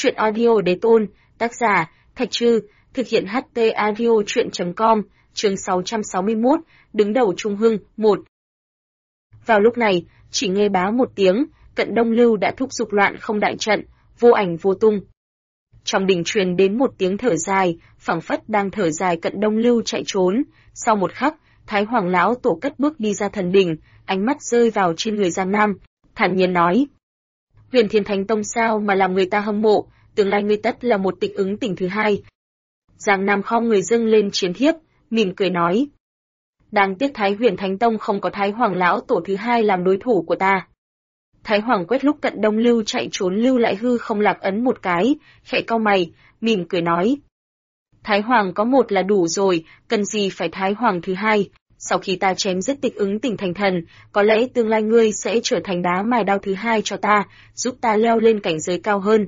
Truyện audio đế tôn, tác giả, Thạch Trư, thực hiện HT audio truyện.com, chương 661, đứng đầu Trung Hưng, 1. Vào lúc này, chỉ nghe báo một tiếng, Cận Đông Lưu đã thúc giục loạn không đại trận, vô ảnh vô tung. Trong đình truyền đến một tiếng thở dài, phảng phất đang thở dài Cận Đông Lưu chạy trốn. Sau một khắc, Thái Hoàng lão tổ cất bước đi ra thần đình, ánh mắt rơi vào trên người Giang Nam, thản nhiên nói: Huyền Thiên Thánh Tông sao mà làm người ta hâm mộ, tương lai ngươi tất là một tịch ứng tỉnh thứ hai. Giang Nam khom người dâng lên chiến thiếp, mỉm cười nói: Đáng tiếc Thái Huyền Thánh Tông không có Thái Hoàng lão tổ thứ hai làm đối thủ của ta. Thái Hoàng quét lúc Cận Đông Lưu chạy trốn lưu lại hư không lạc ấn một cái, khẽ cau mày, mỉm cười nói: Thái Hoàng có một là đủ rồi, cần gì phải Thái Hoàng thứ hai. Sau khi ta chém giết tịch ứng tỉnh thành thần, có lẽ tương lai ngươi sẽ trở thành đá mài đao thứ hai cho ta, giúp ta leo lên cảnh giới cao hơn.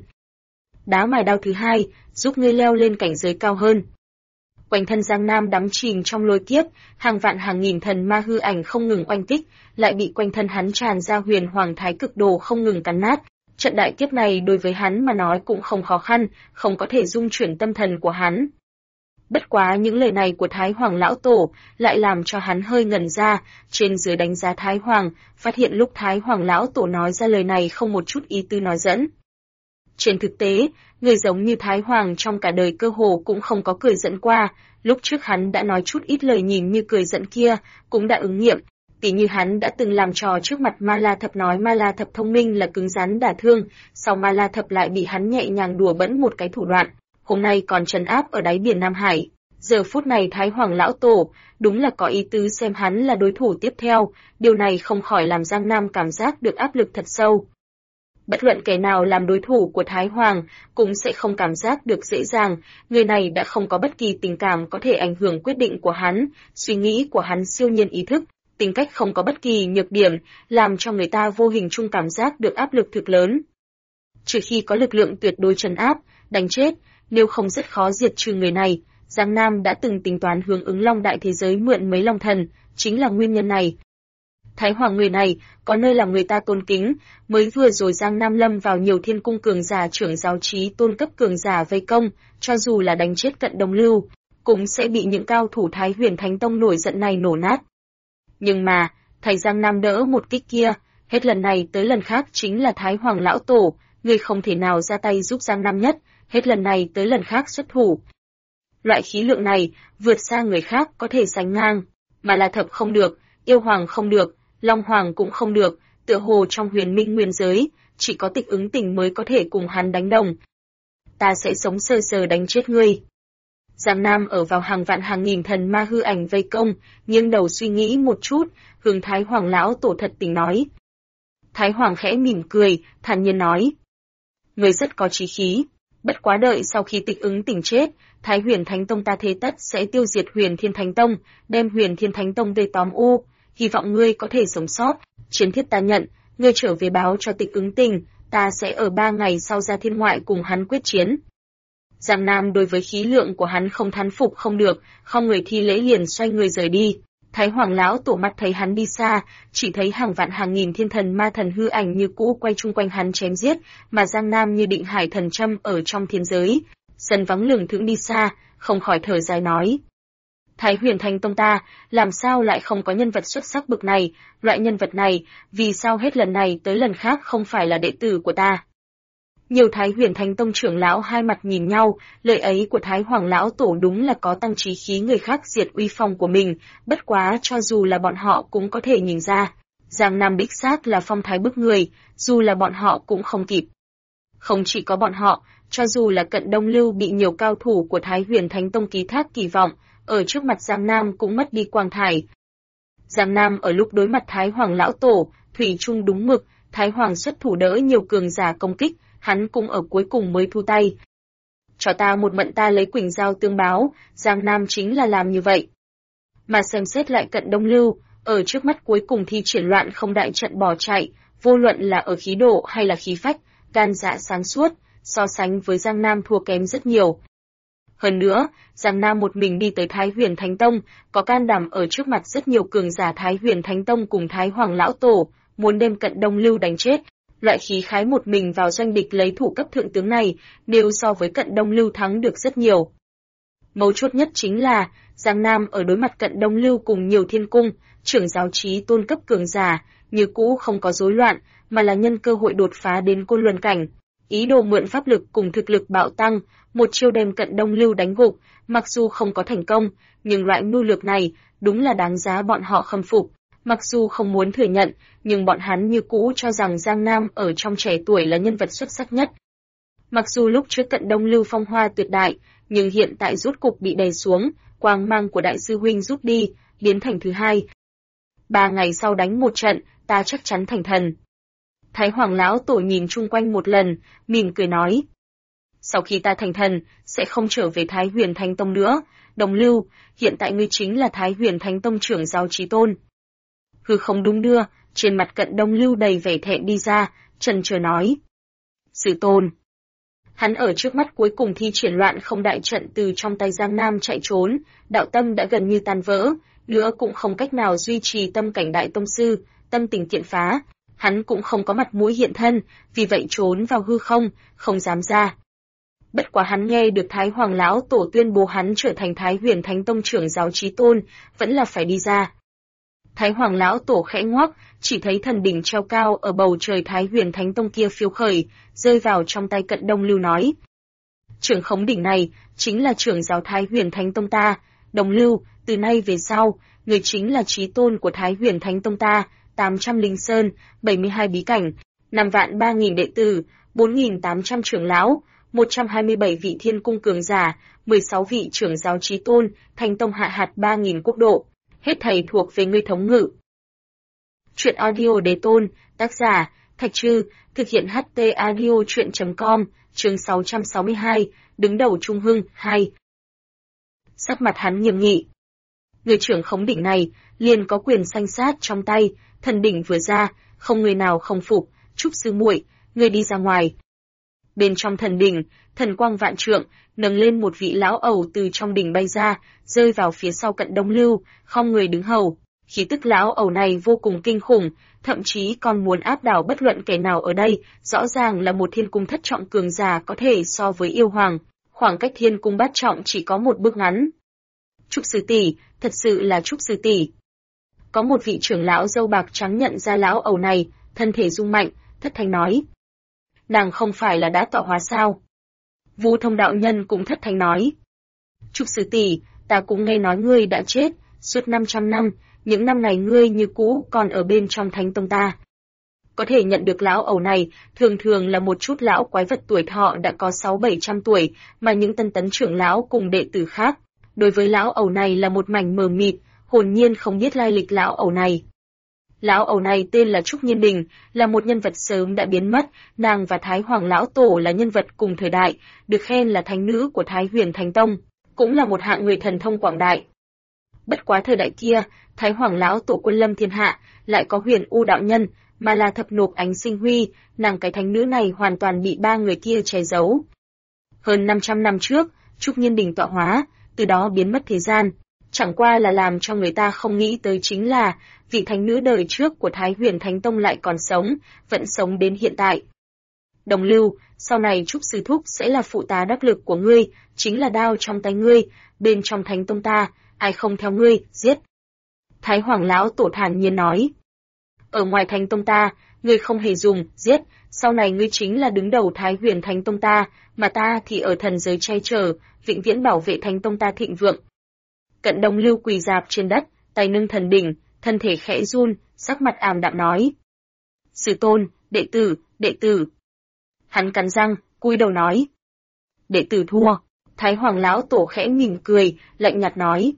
Đá mài đao thứ hai, giúp ngươi leo lên cảnh giới cao hơn. Quanh thân Giang Nam đắm chìm trong lôi kiếp, hàng vạn hàng nghìn thần ma hư ảnh không ngừng oanh kích, lại bị quanh thân hắn tràn ra huyền hoàng thái cực đồ không ngừng cắn nát. Trận đại kiếp này đối với hắn mà nói cũng không khó khăn, không có thể dung chuyển tâm thần của hắn. Bất quá những lời này của Thái Hoàng lão tổ lại làm cho hắn hơi ngẩn ra, trên dưới đánh giá Thái Hoàng, phát hiện lúc Thái Hoàng lão tổ nói ra lời này không một chút ý tứ nói dẫn. Trên thực tế, người giống như Thái Hoàng trong cả đời cơ hồ cũng không có cười giận qua, lúc trước hắn đã nói chút ít lời nhìn như cười giận kia, cũng đã ứng nghiệm. Tỉ như hắn đã từng làm trò trước mặt Ma La Thập nói Ma La Thập thông minh là cứng rắn đả thương, sau Ma La Thập lại bị hắn nhẹ nhàng đùa bỡn một cái thủ đoạn, hôm nay còn trấn áp ở đáy biển Nam Hải. Giờ phút này Thái Hoàng lão tổ đúng là có ý tứ xem hắn là đối thủ tiếp theo, điều này không khỏi làm Giang Nam cảm giác được áp lực thật sâu. Bất luận kẻ nào làm đối thủ của Thái Hoàng cũng sẽ không cảm giác được dễ dàng, người này đã không có bất kỳ tình cảm có thể ảnh hưởng quyết định của hắn, suy nghĩ của hắn siêu nhiên ý thức, tính cách không có bất kỳ nhược điểm, làm cho người ta vô hình chung cảm giác được áp lực thực lớn. Trừ khi có lực lượng tuyệt đối trấn áp, đánh chết, nếu không rất khó diệt trừ người này. Giang Nam đã từng tính toán hướng ứng Long Đại thế giới mượn mấy Long Thần, chính là nguyên nhân này. Thái Hoàng người này, có nơi làm người ta tôn kính, mới vừa rồi Giang Nam lâm vào nhiều thiên cung cường giả trưởng giáo trí tôn cấp cường giả vây công, cho dù là đánh chết Cận Đông Lưu, cũng sẽ bị những cao thủ Thái Huyền Thánh Tông nổi giận này nổ nát. Nhưng mà, thầy Giang Nam đỡ một kích kia, hết lần này tới lần khác chính là Thái Hoàng lão tổ, người không thể nào ra tay giúp Giang Nam nhất, hết lần này tới lần khác xuất thủ. Loại khí lượng này, vượt xa người khác có thể sánh ngang, mà là Thập không được, Yêu Hoàng không được, Long Hoàng cũng không được, tựa hồ trong huyền minh nguyên giới, chỉ có tịch ứng tình mới có thể cùng hắn đánh đồng. Ta sẽ sống sờ sờ đánh chết ngươi. Giang Nam ở vào hàng vạn hàng nghìn thần ma hư ảnh vây công, nghiêng đầu suy nghĩ một chút, hướng Thái Hoàng lão tổ thật tình nói. Thái Hoàng khẽ mỉm cười, thản nhiên nói. Ngươi rất có chí khí. Bất quá đợi sau khi tịch ứng tỉnh chết, Thái Huyền Thánh Tông ta thế tất sẽ tiêu diệt Huyền Thiên Thánh Tông, đem Huyền Thiên Thánh Tông vây tóm u. Hy vọng ngươi có thể sống sót, chiến thiết ta nhận, ngươi trở về báo cho tịch ứng tình, ta sẽ ở 3 ngày sau ra thiên ngoại cùng hắn quyết chiến. Giang Nam đối với khí lượng của hắn không thán phục không được, không người thi lễ liền xoay người rời đi. Thái Hoàng lão tổ mắt thấy hắn đi xa, chỉ thấy hàng vạn hàng nghìn thiên thần ma thần hư ảnh như cũ quay chung quanh hắn chém giết, mà Giang Nam như định hải thần châm ở trong thiên giới. Sân vắng lừng thững đi xa, không khỏi thở dài nói. Thái Huyền Thánh Tông ta, làm sao lại không có nhân vật xuất sắc bực này, loại nhân vật này, vì sao hết lần này tới lần khác không phải là đệ tử của ta. Nhiều Thái Huyền Thánh Tông trưởng lão hai mặt nhìn nhau, lời ấy của Thái Hoàng lão tổ đúng là có tăng trí khí người khác diệt uy phong của mình, bất quá cho dù là bọn họ cũng có thể nhìn ra. Giang Nam đích xác là phong thái bức người, dù là bọn họ cũng không kịp. Không chỉ có bọn họ, cho dù là Cận Đông Lưu bị nhiều cao thủ của Thái Huyền Thánh Tông ký thác kỳ vọng, ở trước mặt Giang Nam cũng mất đi quang thải. Giang Nam ở lúc đối mặt Thái Hoàng lão tổ, thủy chung đúng mực, Thái Hoàng xuất thủ đỡ nhiều cường giả công kích, hắn cũng ở cuối cùng mới thu tay. Cho ta một mận ta lấy Quỳnh Giao tương báo, Giang Nam chính là làm như vậy. Mà xem xét lại Cận Đông Lưu, ở trước mắt cuối cùng thi triển loạn không đại trận bỏ chạy, vô luận là ở khí độ hay là khí phách, gan dạ sáng suốt, so sánh với Giang Nam thua kém rất nhiều. Hơn nữa, Giang Nam một mình đi tới Thái Huyền Thánh Tông, có can đảm ở trước mặt rất nhiều cường giả Thái Huyền Thánh Tông cùng Thái Hoàng lão tổ, muốn đem Cận Đông Lưu đánh chết, Loại khí khái một mình vào doanh địch lấy thủ cấp thượng tướng này, nếu so với Cận Đông Lưu thắng được rất nhiều. Mấu chốt nhất chính là, Giang Nam ở đối mặt Cận Đông Lưu cùng nhiều thiên cung, trưởng giáo chí tôn cấp cường giả, như cũ không có rối loạn, mà là nhân cơ hội đột phá đến côn luân cảnh. Ý đồ mượn pháp lực cùng thực lực bạo tăng, một chiêu đem Cận Đông Lưu đánh gục, mặc dù không có thành công, nhưng loại mưu lược này đúng là đáng giá bọn họ khâm phục. Mặc dù không muốn thừa nhận, nhưng bọn hắn như cũ cho rằng Giang Nam ở trong trẻ tuổi là nhân vật xuất sắc nhất. Mặc dù lúc trước Cận Đông Lưu phong hoa tuyệt đại, nhưng hiện tại rốt cục bị đè xuống, quang mang của đại sư huynh rút đi, biến thành thứ hai. 3 ngày sau đánh một trận, ta chắc chắn thành thần. Thái Hoàng lão tổ nhìn chung quanh một lần, mỉm cười nói. Sau khi ta thành thần, sẽ không trở về Thái Huyền Thánh Tông nữa. Đồng Lưu, hiện tại ngươi chính là Thái Huyền Thánh Tông trưởng giáo chí tôn. Hư không đúng đưa, trên mặt Cận Đông Lưu đầy vẻ thẹn đi ra, chần chờ nói. Sư tôn. Hắn ở trước mắt cuối cùng thi triển loạn không đại trận từ trong tay Giang Nam chạy trốn, đạo tâm đã gần như tan vỡ, nữa cũng không cách nào duy trì tâm cảnh đại tông sư, tâm tình kiện phá. Hắn cũng không có mặt mũi hiện thân, vì vậy trốn vào hư không, không dám ra. Bất quá hắn nghe được Thái Hoàng lão tổ tuyên bố hắn trở thành Thái Huyền Thánh Tông trưởng giáo chí tôn, vẫn là phải đi ra. Thái Hoàng lão tổ khẽ ngoác, chỉ thấy thần đỉnh treo cao ở bầu trời Thái Huyền Thánh Tông kia phiêu khởi, rơi vào trong tay Cận Đông Lưu nói. Trưởng khống đỉnh này, chính là trưởng giáo Thái Huyền Thánh Tông ta, Đồng Lưu, từ nay về sau, người chính là chí tôn của Thái Huyền Thánh Tông ta, 800 linh sơn, 72 bí cảnh, 5 vạn 3.000 đệ tử, 4.800 trưởng lão, 127 vị thiên cung cường giả, 16 vị trưởng giáo chí tôn, Thánh Tông hạ hạt 3.000 quốc độ, hết thảy thuộc về ngươi thống ngự. Truyện audio Đế Tôn, tác giả, Thạch Trư, thực hiện HT audio truyện.com, chương 662, đứng đầu Trung Hưng, 2. Sắc mặt hắn nghiêm nghị. Người trưởng khống đỉnh này, liền có quyền sanh sát trong tay, thần đỉnh vừa ra, không người nào không phục, Trúc sư muội, ngươi đi ra ngoài. Bên trong thần đỉnh, thần quang vạn trượng, nâng lên một vị lão ẩu từ trong đỉnh bay ra, rơi vào phía sau Cận Đông Lưu, khom người đứng hầu. Khí tức lão ẩu này vô cùng kinh khủng, thậm chí còn muốn áp đảo bất luận kẻ nào ở đây, rõ ràng là một thiên cung thất trọng cường giả có thể so với yêu hoàng, khoảng cách thiên cung bát trọng chỉ có một bước ngắn. Trúc sư tỷ, thật sự là Trúc sư tỷ. Có một vị trưởng lão râu bạc trắng nhận ra lão ẩu này, thân thể rung mạnh, thất thanh nói. Nàng không phải là đã tọa hóa sao? Vu Thông đạo nhân cũng thất thanh nói. Trúc sư tỷ, ta cũng nghe nói ngươi đã chết, suốt 500 năm, những năm này ngươi như cũ còn ở bên trong Thánh Tông ta. Có thể nhận được lão ẩu này, thường thường là một chút lão quái vật tuổi thọ đã có 600-700 tuổi, mà những tân tấn trưởng lão cùng đệ tử khác. Đối với lão ẩu này là một mảnh mờ mịt, hồn nhiên không biết lai lịch lão ẩu này. Lão ẩu này tên là Trúc Nhiên Đình, là một nhân vật sớm đã biến mất, nàng và Thái Hoàng lão tổ là nhân vật cùng thời đại, được khen là thánh nữ của Thái Huyền Thánh Tông, cũng là một hạng người thần thông quảng đại. Bất quá thời đại kia, Thái Hoàng lão tổ quân lâm thiên hạ, lại có Huyền U đạo nhân, mà là thập nộp ánh sinh huy, nàng cái thánh nữ này hoàn toàn bị 3 người kia che giấu. Hơn 500 năm trước, Trúc Nhiên Đình tọa hóa, từ đó biến mất thế gian. Chẳng qua là làm cho người ta không nghĩ tới chính là, vị thánh nữ đời trước của Thái Huyền Thánh Tông lại còn sống, vẫn sống đến hiện tại. Đồng Lưu, sau này Trúc Sư Thúc sẽ là phụ tá đắc lực của ngươi, chính là đao trong tay ngươi, bên trong Thánh Tông ta, ai không theo ngươi, giết. Thái Hoàng lão tổ thản nhiên nói. Ở ngoài Thánh Tông ta, ngươi không hề dùng, giết, sau này ngươi chính là đứng đầu Thái Huyền Thánh Tông ta, mà ta thì ở thần giới che chở, vĩnh viễn bảo vệ Thánh Tông ta thịnh vượng. Cận Đông Lưu quỳ rạp trên đất, tay nâng thần đỉnh, thân thể khẽ run, sắc mặt ảm đạm nói. Sư tôn, đệ tử. Hắn cắn răng, cúi đầu nói. Đệ tử thua. Thái Hoàng lão tổ khẽ mỉm cười, lạnh nhạt nói.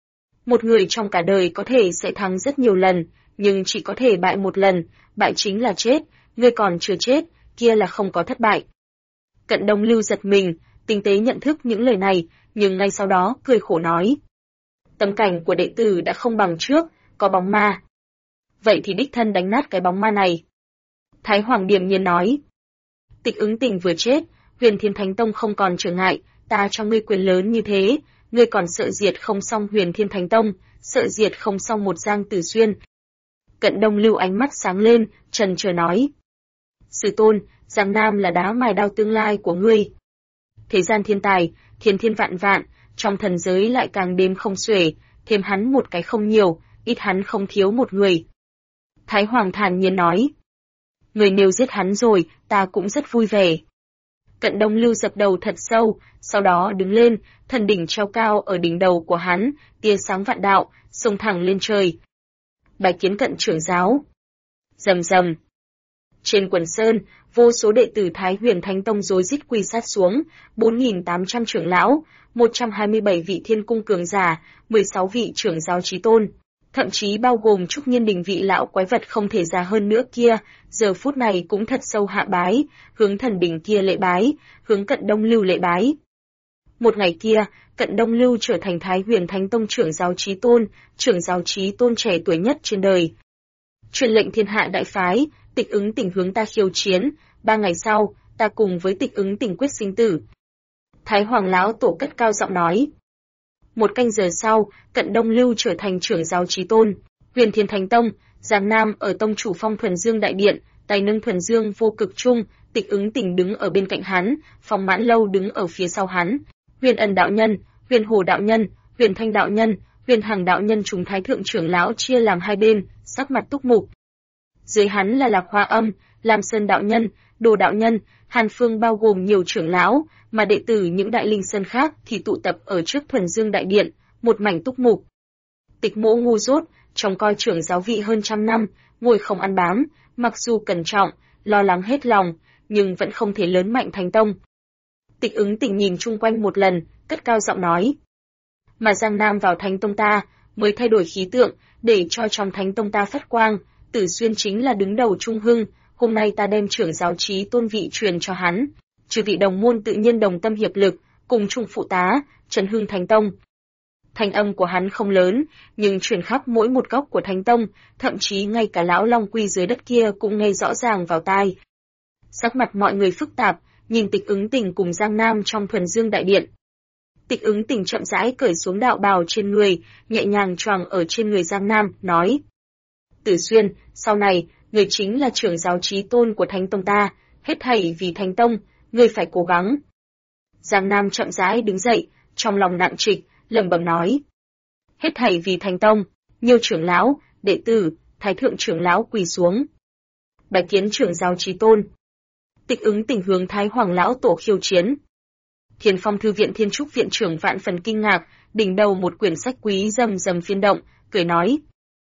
Một người trong cả đời có thể sẽ thắng rất nhiều lần, nhưng chỉ có thể bại một lần, bại chính là chết, ngươi còn chưa chết, kia là không có thất bại. Cận Đông Lưu giật mình, tinh tế nhận thức những lời này, nhưng ngay sau đó cười khổ nói. Tâm cảnh của đệ tử đã không bằng trước, có bóng ma. Vậy thì đích thân đánh nát cái bóng ma này. Thái Hoàng điềm nhiên nói. Tịch Ứng Tình vừa chết, Huyền Thiên Thánh Tông không còn trở ngại, ta cho ngươi quyền lớn như thế, ngươi còn sợ diệt không xong Huyền Thiên Thánh Tông, sợ diệt không xong một Giang Tử Xuyên. Cận Đông Lưu ánh mắt sáng lên, trần chờ nói. Sư tôn, Giang Nam là đá mài đao tương lai của ngươi. Thế gian thiên tài, thiên thiên vạn vạn, trong thần giới lại càng đếm không xuể, thêm hắn một cái không nhiều, ít hắn không thiếu một người. Thái Hoàng thản nhiên nói. Người nếu giết hắn rồi, ta cũng rất vui vẻ. Cận Đông Lưu dập đầu thật sâu, sau đó đứng lên, thần đỉnh treo cao ở đỉnh đầu của hắn, tia sáng vạn đạo, xông thẳng lên trời. Bái kiến Cận trưởng giáo. Rầm rầm. Trên quần sơn, vô số đệ tử Thái Huyền Thánh Tông rối rít quỳ sát xuống, 4.800 trưởng lão, 127 vị thiên cung cường giả, 16 vị trưởng giáo chí tôn, thậm chí bao gồm Trúc Nhiên Đình vị lão quái vật không thể già hơn nữa kia, giờ phút này cũng thật sâu hạ bái, hướng thần đỉnh kia lễ bái, hướng Cận Đông Lưu lễ bái. Một ngày kia, Cận Đông Lưu trở thành Thái Huyền Thánh Tông trưởng giáo chí tôn trẻ tuổi nhất trên đời. Truyền lệnh thiên hạ đại phái, Tịch Ứng Tỉnh hướng ta khiêu chiến, 3 ngày sau, ta cùng với Tịch Ứng Tỉnh quyết sinh tử. Thái Hoàng lão tổ cất cao giọng nói. Một canh giờ sau, Cận Đông Lưu trở thành trưởng giáo chí tôn, Huyền Thiên Thánh Tông, Giang Nam ở tông chủ Phong Thuần Dương đại điện, tay nâng Thuần Dương vô cực trung, Tịch Ứng Tỉnh đứng ở bên cạnh hắn, Phong Mãn Lâu đứng ở phía sau hắn, Huyền Ân đạo nhân, Huyền Hồ đạo nhân, Huyền Thanh đạo nhân, Huyền Hằng đạo nhân chúng thái thượng trưởng lão chia làm hai bên, sắc mặt túc mục. Dưới hắn là Lạc Hoa Âm, Lam Sơn đạo nhân, Đồ đạo nhân, Hàn Phương bao gồm nhiều trưởng lão, mà đệ tử những đại linh sơn khác thì tụ tập ở trước Thuần Dương đại điện, một mảnh túc mục. Tịch Mỗ ngu dốt, trông coi trưởng giáo vị hơn trăm năm, ngồi không ăn bám, mặc dù cẩn trọng, lo lắng hết lòng, nhưng vẫn không thể lớn mạnh Thánh Tông. Tịch Ứng Tỉnh nhìn chung quanh một lần, cất cao giọng nói. Mà Giang Nam vào Thánh Tông ta, mới thay đổi khí tượng, để cho trong Thánh Tông ta phát quang, Tử Xuyên chính là đứng đầu trung hưng, hôm nay ta đem trưởng giáo chí tôn vị truyền cho hắn. Chư vị đồng môn tự nhiên đồng tâm hiệp lực, cùng chung phụ tá, trấn hưng Thánh Tông. Thanh âm của hắn không lớn, nhưng truyền khắp mỗi một góc của Thánh Tông, thậm chí ngay cả lão Long Quy dưới đất kia cũng nghe rõ ràng vào tai. Sắc mặt mọi người phức tạp, nhìn Tịch Ứng Tỉnh cùng Giang Nam trong Thuần Dương đại điện. Tịch Ứng Tỉnh chậm rãi cởi xuống đạo bào trên người, nhẹ nhàng choàng ở trên người Giang Nam, nói: Tử Xuyên, sau này, người chính là trưởng giáo chí tôn của Thánh Tông ta, hết thảy vì Thánh Tông, ngươi phải cố gắng. Giang Nam chậm rãi đứng dậy, trong lòng nặng trịch, lẩm bẩm nói: Hết thảy vì Thánh Tông, nhiều trưởng lão, đệ tử, thái thượng trưởng lão quỳ xuống. Bái kiến trưởng giáo chí tôn. Tịch Ứng Tỉnh hướng Thái Hoàng lão tổ khiêu chiến. Thiên Phong thư viện Thiên Trúc viện trưởng vạn phần kinh ngạc, đỉnh đầu một quyển sách quý rầm rầm phiên động, cười nói: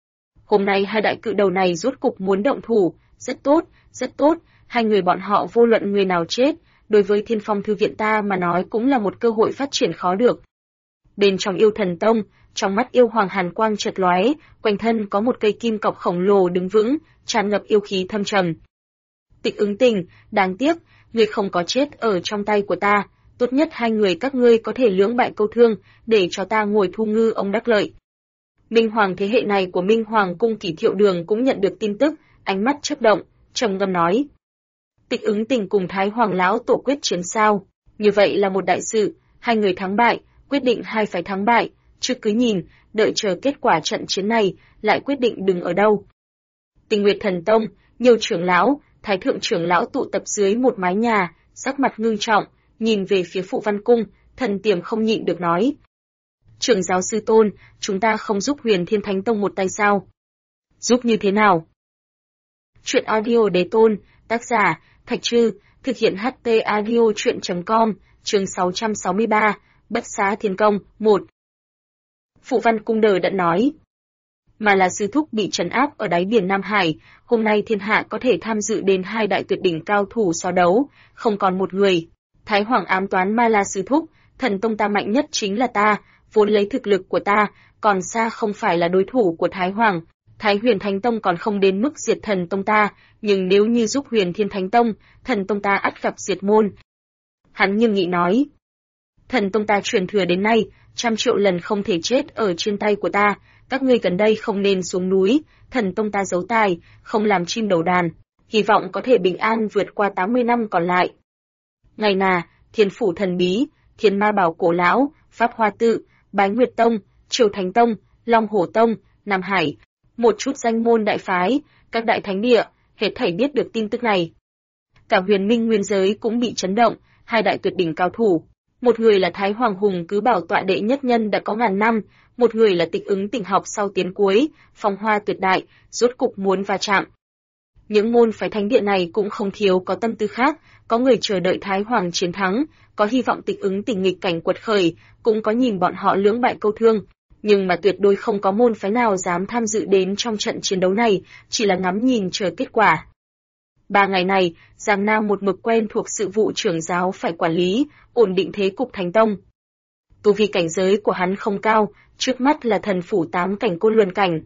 Hôm nay hai đại cự đầu này rốt cục muốn động thủ, rất tốt, hai người bọn họ vô luận người nào chết, đối với Thiên Phong thư viện ta mà nói cũng là một cơ hội phát triển khó được. Bên trong Yêu Thần Tông, trong mắt yêu hoàng hàn quang chợt lóe, quanh thân có một cây kim cọc khổng lồ đứng vững, tràn ngập yêu khí thâm trầm. Tịch Ứng Tỉnh, đáng tiếc, ngươi không có chết ở trong tay của ta, tốt nhất hai người các ngươi có thể lưỡng bại câu thương, để cho ta ngồi thu ngư ông đắc lợi. Minh Hoàng thế hệ này của Minh Hoàng cung Kỷ Thiệu Đường cũng nhận được tin tức, ánh mắt chớp động, trầm ngâm nói: Tịch Ứng Tỉnh cùng Thái Hoàng lão tổ quyết chiến sao? Như vậy là một đại sự, hai người thắng bại, quyết định hai phải thắng bại, chứ cứ nhìn, đợi chờ kết quả trận chiến này, lại quyết định đứng ở đâu. Tinh Nguyệt Thần Tông, nhiều trưởng lão, thái thượng trưởng lão tụ tập dưới một mái nhà, sắc mặt ngưng trọng, nhìn về phía Phụ Văn Cung, thần tiềm không nhịn được nói: Trưởng giáo sư tôn, chúng ta không giúp Huyền Thiên Thánh Tông một tay sao? Giúp như thế nào? Chuyện audio đế tôn, tác giả, Thạch Trư, thực hiện HT audio chuyện.com, chương 663, Bất Xá Thiên Công, 1. Phụ Văn Cung đờ đã nói: Mà là sư thúc bị trấn áp ở đáy biển Nam Hải, hôm nay thiên hạ có thể tham dự đến hai đại tuyệt đỉnh cao thủ so đấu, không còn một người. Thái Hoàng ám toán Ma La sư thúc, thần tông ta mạnh nhất chính là ta, vốn lấy thực lực của ta, còn xa không phải là đối thủ của Thái Hoàng. Thái Huyền Thánh Tông còn không đến mức diệt thần tông ta, nhưng nếu như giúp Huyền Thiên Thánh Tông, thần tông ta ắt gặp diệt môn. Hắn nghiêm nghị nói: Thần tông ta truyền thừa đến nay, 100 triệu lần không thể chết ở trên tay của ta, các ngươi gần đây không nên xuống núi, thần tông ta giấu tài, không làm chim đầu đàn, hy vọng có thể bình an vượt qua 80 năm còn lại. Ngày nà, Thiên Phủ Thần Bí, Thiên Ma Bảo Cổ Lão, Pháp Hoa Tự, Bái Nguyệt Tông, Triều Thánh Tông, Long Hổ Tông, Nam Hải, một chút danh môn đại phái, các đại thánh địa, hết thảy biết được tin tức này. cả huyền minh nguyên giới cũng bị chấn động, hai đại tuyệt đỉnh cao thủ. Một người là Thái Hoàng Hùng cứ bảo tọa đệ nhất nhân đã có ngàn năm, một người là Tịch Ứng Tỉnh học sau tiến cuối, phong hoa tuyệt đại, rốt cục muốn va chạm. Những môn phái thánh địa này cũng không thiếu có tâm tư khác, có người chờ đợi Thái Hoàng chiến thắng, có hy vọng Tịch Ứng Tỉnh nghịch cảnh quật khởi, cũng có nhìn bọn họ lưỡng bại câu thương, nhưng mà tuyệt đối không có môn phái nào dám tham dự đến trong trận chiến đấu này, chỉ là ngắm nhìn chờ kết quả. 3 ngày này, Giang Nam một mực quen thuộc sự vụ trưởng giáo phải quản lý, ổn định thế cục Thánh Tông. Tu vi cảnh giới của hắn không cao, trước mắt là thần phủ 8 cảnh côn luân cảnh.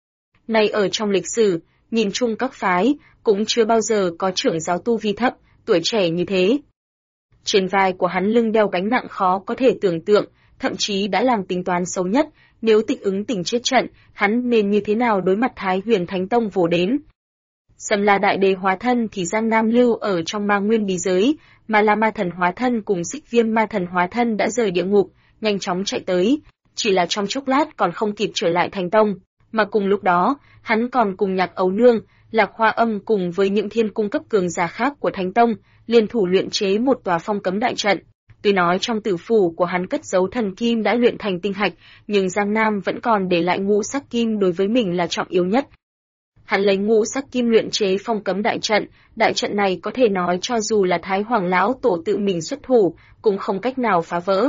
Nay ở trong lịch sử, nhìn chung các phái, cũng chưa bao giờ có trưởng giáo tu vi thấp, tuổi trẻ như thế. Trên vai của hắn lưng đeo gánh nặng khó có thể tưởng tượng, thậm chí đã làm tính toán xấu nhất, nếu Tịch Ứng Tỉnh chết trận, hắn nên như thế nào đối mặt Thái Huyền Thánh Tông vồ đến. Sầm La Đại Đế hóa thân thì Giang Nam lưu ở trong Ma Nguyên bí giới, mà La Ma Thần hóa thân cùng Xích Viêm Ma Thần hóa thân đã rời địa ngục, nhanh chóng chạy tới, chỉ là trong chốc lát còn không kịp trở lại Thánh Tông, mà cùng lúc đó, hắn còn cùng Nhạc Ấu Nương, Lạc Hoa Âm cùng với những thiên cung cấp cường giả khác của Thánh Tông, liên thủ luyện chế một tòa phong cấm đại trận. Tuy nói trong tử phủ của hắn cất giấu thần kim đã luyện thành tinh hạch, nhưng Giang Nam vẫn còn để lại ngũ sắc kim đối với mình là trọng yếu nhất. Hắn lấy ngũ sắc kim luyện chế phong cấm đại trận này có thể nói cho dù là Thái Hoàng lão tổ tự mình xuất thủ, cũng không cách nào phá vỡ.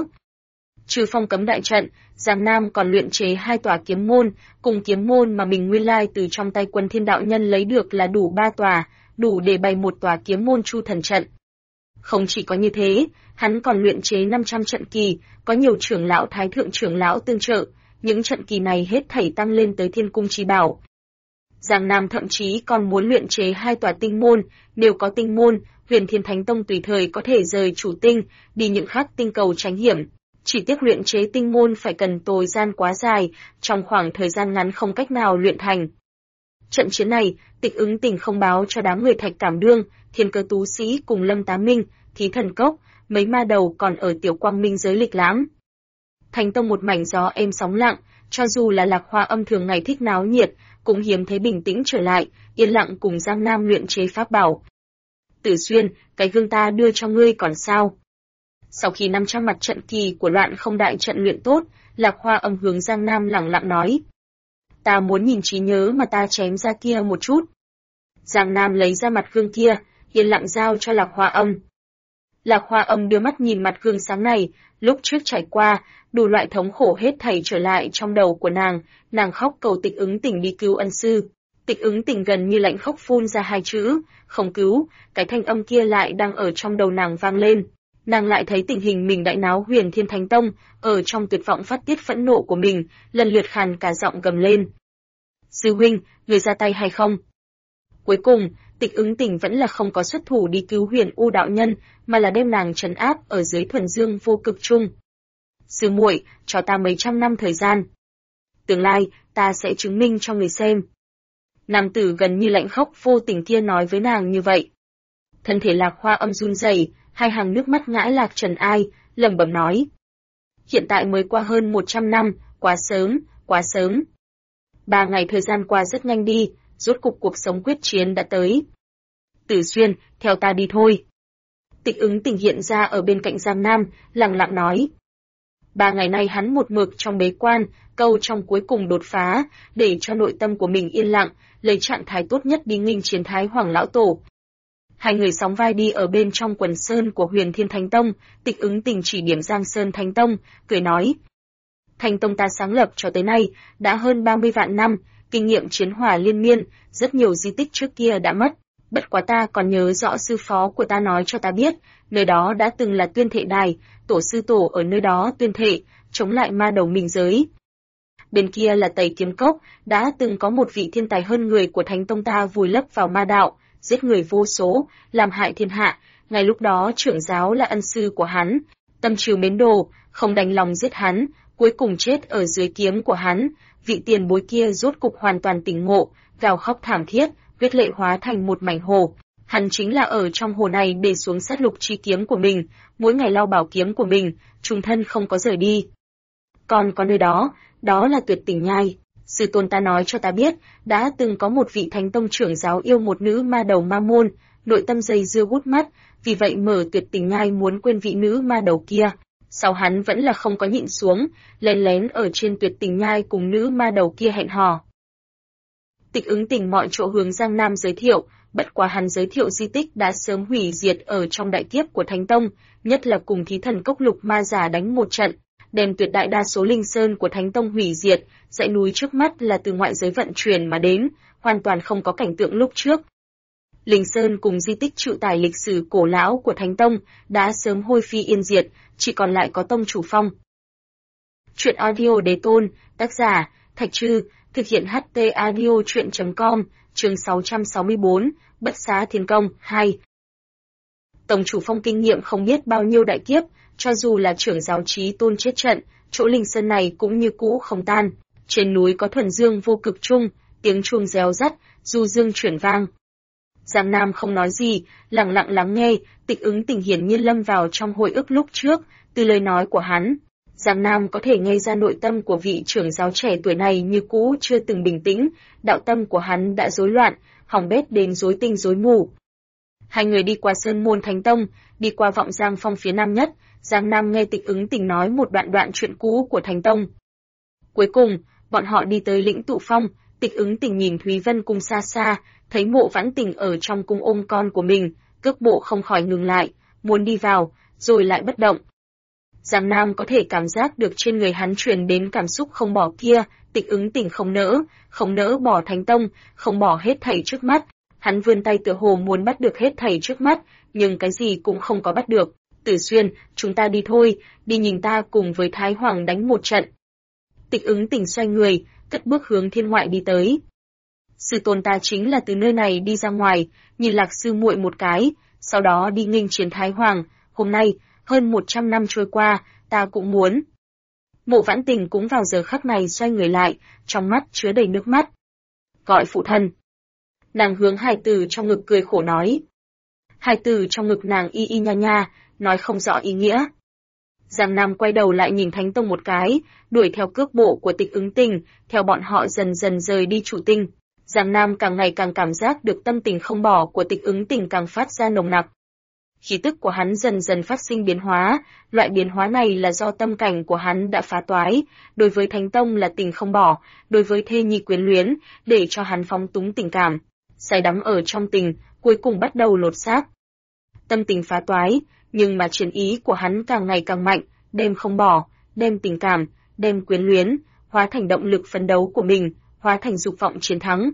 Trừ phong cấm đại trận, Giang Nam còn luyện chế 2 tòa kiếm môn, cùng kiếm môn mà mình nguyên lai từ trong tay Quân Thiên đạo nhân lấy được là đủ 3 tòa, đủ để bày một tòa kiếm môn Chu Thần trận. Không chỉ có như thế, hắn còn luyện chế 500 trận kỳ, có nhiều trưởng lão thái thượng trưởng lão tương trợ, những trận kỳ này hết thảy tăng lên tới thiên cung chi bảo. Giang Nam thậm chí còn muốn luyện chế 2 tòa tinh môn, nếu có tinh môn, Huyền Thiên Thánh Tông tùy thời có thể rời chủ tinh, đi những khác tinh cầu tránh hiểm. Chỉ tiếc luyện chế tinh môn phải cần thời gian quá dài, trong khoảng thời gian ngắn không cách nào luyện thành. Trận chiến này, Tịch Ứng Tỉnh không báo cho đám người Thạch Cảm Đương, Thiên Cơ Tú Sĩ cùng Lâm Tá Minh, Thí Thần Cốc, mấy ma đầu còn ở Tiểu Quang Minh giới lịch lãm. Thánh Tông một mảnh gió êm sóng lặng, cho dù là Lạc Hoa Âm thường ngày thích náo nhiệt, cũng hiếm thấy bình tĩnh trở lại, yên lặng cùng Giang Nam luyện chế pháp bảo. Tử Xuyên, cái gương ta đưa cho ngươi còn sao? Sau khi 500 mặt trận kỳ của Loạn Không đại trận luyện tốt, Lạc Hoa Âm hướng Giang Nam lẳng lặng nói. Ta muốn nhìn trí nhớ mà ta chém ra kia một chút. Giang Nam lấy ra mặt gương kia, yên lặng giao cho Lạc Hoa Âm. Lạc Hoa Âm đưa mắt nhìn mặt gương sáng này, lúc trước trải qua, đủ loại thống khổ hết thảy trở lại trong đầu của nàng khóc cầu Tịch Ứng Tỉnh đi cứu ân sư. Tịch Ứng Tỉnh gần như lạnh khóc phun ra 2 chữ, không cứu, cái thanh âm kia lại đang ở trong đầu nàng vang lên. Nàng lại thấy tình hình mình đại náo Huyền Thiên Thánh Tông, ở trong tuyệt vọng phát tiết phẫn nộ của mình, lần lượt khàn cả giọng gầm lên. Sư huynh, người ra tay hay không? Cuối cùng, Tịch Ứng Tỉnh vẫn là không có xuất thủ đi cứu Huyền U đạo nhân, mà là đem nàng trấn áp ở dưới thuần dương vô cực trung. Sư muội, cho ta mấy trăm năm thời gian. Tương lai, ta sẽ chứng minh cho người xem. Nam tử gần như lạnh khóc vô tình kia nói với nàng như vậy. Thân thể Lạc Hoa Âm run rẩy, 2 hàng nước mắt ngã lạc trần ai, lẩm bẩm nói. Hiện tại mới qua hơn 100 năm, quá sớm, quá sớm. 3 ngày thời gian qua rất nhanh đi, rốt cục cuộc sống quyết chiến đã tới. Tử Xuyên, theo ta đi thôi. Tịch Ứng Tỉnh hiện ra ở bên cạnh Giang Nam, lặng lặng nói. 3 ngày nay hắn một mực trong bế quan, câu trong cuối cùng đột phá, để cho nội tâm của mình yên lặng, lấy trạng thái tốt nhất đi nghênh chiến Thái Hoàng lão tổ. 2 người sóng vai đi ở bên trong quần sơn của Huyền Thiên Thánh Tông, Tịch Ứng Tỉnh chỉ điểm Giang Sơn Thánh Tông, cười nói. Thánh Tông ta sáng lập cho tới nay, đã hơn 30 vạn năm, kinh nghiệm chiến hỏa liên miên, rất nhiều di tích trước kia đã mất. Bất quá ta còn nhớ rõ sư phó của ta nói cho ta biết, nơi đó đã từng là tuyên thệ đài, tổ sư tổ ở nơi đó tuyên thệ, chống lại ma đầu minh giới. Bên kia là Tây Kiếm Cốc, đã từng có một vị thiên tài hơn người của Thánh Tông ta vùi lấp vào ma đạo, giết người vô số, làm hại thiên hạ, ngay lúc đó trưởng giáo là ân sư của hắn, tâm trìu mến đồ, không đành lòng giết hắn, cuối cùng chết ở dưới kiếm của hắn, vị tiền bối kia rốt cục hoàn toàn tỉnh ngộ, gào khóc thảm thiết, huyết lệ hóa thành một mảnh hồ. Hắn chính là ở trong hồ này để xuống sát lục chi kiếm của mình, mỗi ngày lau bảo kiếm của mình, trùng thân không có rời đi. Còn có nơi đó, đó là Tuyệt Tỉnh Nhai. Sư tôn ta nói cho ta biết, đã từng có một vị Thánh Tông trưởng giáo yêu một nữ ma đầu ma môn, nội tâm dây dưa gút mắt, vì vậy mở tuyệt tình nhai muốn quên vị nữ ma đầu kia. Sau hắn vẫn là không có nhịn xuống, lén lén ở trên tuyệt tình nhai cùng nữ ma đầu kia hẹn hò. Tịch Ứng Tình mọi chỗ hướng Giang Nam giới thiệu, bất quá hắn giới thiệu di tích đã sớm hủy diệt ở trong đại kiếp của Thánh Tông, nhất là cùng thí thần cốc lục ma giả đánh một trận, đem tuyệt đại đa số linh sơn của Thánh Tông hủy diệt, dãy núi trước mắt là từ ngoại giới vận chuyển mà đến, hoàn toàn không có cảnh tượng lúc trước. Linh sơn cùng di tích chịu tải lịch sử cổ lão của Thánh Tông đã sớm hôi phi yên diệt, chỉ còn lại có tông chủ phong. Truyện audio đế tôn, tác giả, Thạch Trư, thực hiện HT audio truyện.com, chương 664, Bất Xá Thiên Công, 2. Tông chủ phong kinh nghiệm không biết bao nhiêu đại kiếp, cho dù là trưởng giáo chí tôn chết trận, chỗ linh sơn này cũng như cũ không tan. Trên núi có thuần dương vô cực trung, tiếng chuông réo rắt, du dương chuyển vang. Giang Nam không nói gì, lặng lặng lắng nghe, Tịch Ứng Tình hiển nhiên lâm vào trong hồi ức lúc trước, từ lời nói của hắn. Giang Nam có thể nghe ra nội tâm của vị trưởng giáo trẻ tuổi này như cũ chưa từng bình tĩnh, đạo tâm của hắn đã rối loạn, hỏng bét đến rối tinh rối mù. Hai người đi qua Sơn Môn Thánh Tông, đi qua Vọng Giang Phong phía nam nhất, Giang Nam nghe Tịch Ứng Tình nói một đoạn chuyện cũ của Thánh Tông. Cuối cùng, bọn họ đi tới Lĩnh Tụ Phong, Tịch Ứng Tình nhìn Thúy Vân Cung xa xa, thấy Mộ Vãn Tình ở trong cung ôm con của mình, cước bộ không khỏi ngừng lại, muốn đi vào, rồi lại bất động. Giang Nam có thể cảm giác được trên người hắn truyền đến cảm xúc không bỏ kia, Tịch Ứng Tình không nỡ bỏ Thánh Tông, không bỏ hết thảy trước mắt. Hắn vươn tay tựa hồ muốn bắt được hết thảy trước mắt, nhưng cái gì cũng không có bắt được. Tử Xuyên, chúng ta đi thôi, đi nhìn ta cùng với Thái Hoàng đánh một trận. Tịch Ứng Tình xoay người, cất bước hướng thiên ngoại đi tới. Sư tôn ta chính là từ nơi này đi ra ngoài, nhìn Lạc sư muội một cái, sau đó đi nghênh chiến Thái Hoàng. Hôm nay, hơn 100 năm trôi qua, ta cũng muốn. Mộ Vãn Tình cũng vào giờ khắc này xoay người lại, trong mắt chứa đầy nước mắt. Gọi phụ thân. Nàng hướng hài tử trong ngực cười khổ nói. Hài tử trong ngực nàng y y nha nha, nói không rõ ý nghĩa. Giang Nam quay đầu lại nhìn Thánh Tông một cái, đuổi theo cước bộ của Tịch Ứng Tình, theo bọn họ dần dần rời đi trụ tinh. Giang Nam càng ngày càng cảm giác được tâm tình không bỏ của Tịch Ứng Tình càng phát ra nồng nặc. Khí tức của hắn dần dần phát sinh biến hóa, loại biến hóa này là do tâm cảnh của hắn đã phá toái, đối với Thánh Tông là tình không bỏ, đối với thê nhi quyến luyến, để cho hắn phóng túng tình cảm. Say đắm ở trong tình, cuối cùng bắt đầu lột xác. Tâm tình phá toái, nhưng mà chiến ý của hắn càng ngày càng mạnh, đem không bỏ, đem tình cảm, đem quyến luyến, hóa thành động lực phấn đấu của mình, hóa thành dục vọng chiến thắng.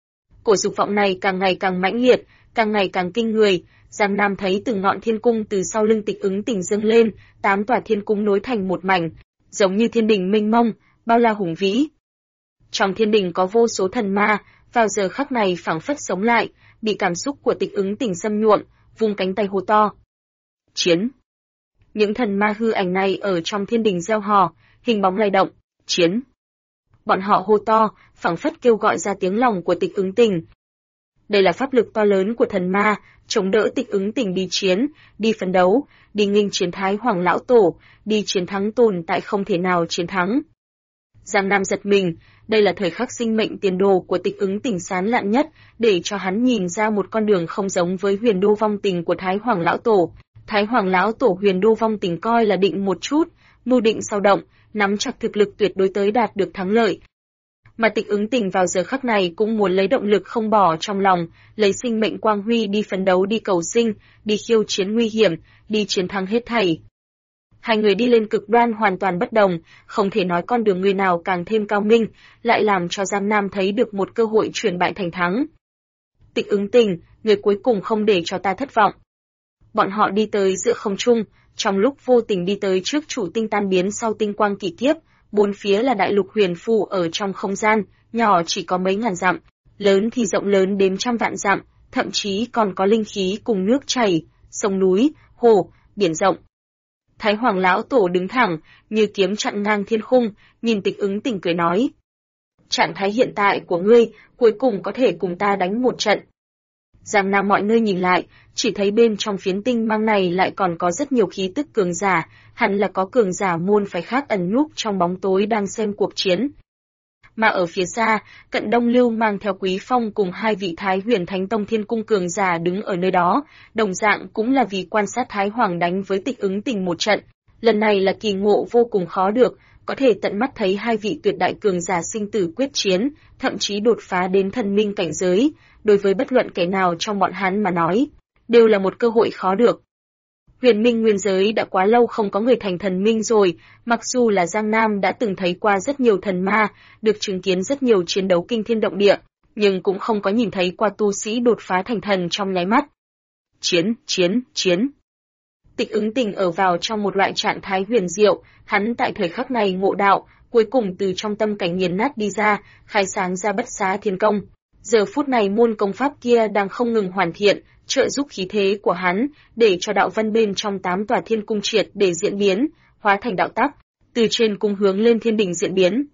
Cổ dục vọng này càng ngày càng mãnh liệt, càng ngày càng kinh người. Giang Nam thấy từng ngọn thiên cung từ sau lưng Tịch Ứng Tình dâng lên, 8 tòa thiên cung nối thành một mảnh, giống như thiên đình mênh mông, bao la hùng vĩ. Trong thiên đình có vô số thần ma, vào giờ khắc này phảng phất sống lại, bị cảm xúc của Tịch Ứng Tình xâm nhuộm, vung cánh tay hô to. Chiến! Những thần ma hư ảnh này ở trong thiên đình reo hò, hình bóng lay động, chiến! Bọn họ hô to, phảng phất kêu gọi ra tiếng lòng của Tịch Ứng Tình. Đây là pháp lực to lớn của thần ma, chống đỡ Tịch Ứng Tình đi chiến, đi phấn đấu, đi nghênh chiến Thái Hoàng lão tổ, đi chiến thắng tồn tại không thể nào chiến thắng. Giang Nam giật mình, đây là thời khắc sinh mệnh tiền đồ của Tịch Ứng Tình sáng lạn nhất, để cho hắn nhìn ra một con đường không giống với huyền đô vong tình của Thái Hoàng lão tổ. Thái Hoàng lão tổ huyền đô vong tình coi là định một chút, mưu định sau động, nắm chặt thực lực tuyệt đối tới đạt được thắng lợi. Mà Tịch Ứng Tình vào giờ khắc này cũng muốn lấy động lực không bỏ trong lòng, lấy sinh mệnh quang huy đi phấn đấu, đi cầu sinh, đi khiêu chiến nguy hiểm, đi chiến thắng hết thảy. Hai người đi lên cực đoan hoàn toàn bất đồng, không thể nói con đường người nào càng thêm cao minh, lại làm cho Giang Nam thấy được một cơ hội chuyển bại thành thắng. Tịch Ứng Tình, người cuối cùng không để cho ta thất vọng. Bọn họ đi tới giữa không trung, trong lúc vô tình đi tới trước chủ tinh tan biến sau tinh quang kỳ kiếp, bốn phía là đại lục huyền phù ở trong không gian, nhỏ chỉ có mấy ngàn dặm, lớn thì rộng lớn đến trăm vạn dặm, thậm chí còn có linh khí cùng nước chảy, sông núi, hồ, biển rộng. Thái Hoàng lão tổ đứng thẳng, như kiếm chặn ngang thiên khung, nhìn Tịch Ứng Tình cười nói: "Trạng thái hiện tại của ngươi, cuối cùng có thể cùng ta đánh một trận." Giang Nam mọi nơi nhìn lại, chỉ thấy bên trong phiến tinh mang này lại còn có rất nhiều khí tức cường giả, hẳn là có cường giả môn phái khác ẩn núp trong bóng tối đang xem cuộc chiến. mà ở phía xa, Cận Đông Lưu mang theo Quý Phong cùng 2 vị Thái Huyền Thánh Tông Thiên Cung cường giả đứng ở nơi đó, đồng dạng cũng là vì quan sát Thái Hoàng đánh với Tịch Ứng Tình một trận. Lần này là kỳ ngộ vô cùng khó được, có thể tận mắt thấy 2 vị tuyệt đại cường giả sinh tử quyết chiến, thậm chí đột phá đến thần minh cảnh giới, đối với bất luận kẻ nào trong bọn hắn mà nói, đều là một cơ hội khó được. Huyền Minh nguyên giới đã quá lâu không có người thành thần minh rồi, mặc dù là Giang Nam đã từng thấy qua rất nhiều thần ma, được chứng kiến rất nhiều chiến đấu kinh thiên động địa, nhưng cũng không có nhìn thấy qua tu sĩ đột phá thành thần trong nháy mắt. Chiến. Tịch Ứng Tình ở vào trong một loại trạng thái huyền diệu, hắn tại thời khắc này ngộ đạo, cuối cùng từ trong tâm cảnh nghiền nát đi ra, khai sáng ra Bất Xá Thiên Công. Giờ phút này môn công pháp kia đang không ngừng hoàn thiện, trợ giúp khí thế của hắn, để cho đạo vân bên trong 8 tòa thiên cung triệt để diễn biến, hóa thành đạo tắc, từ trên cung hướng lên thiên đình diễn biến.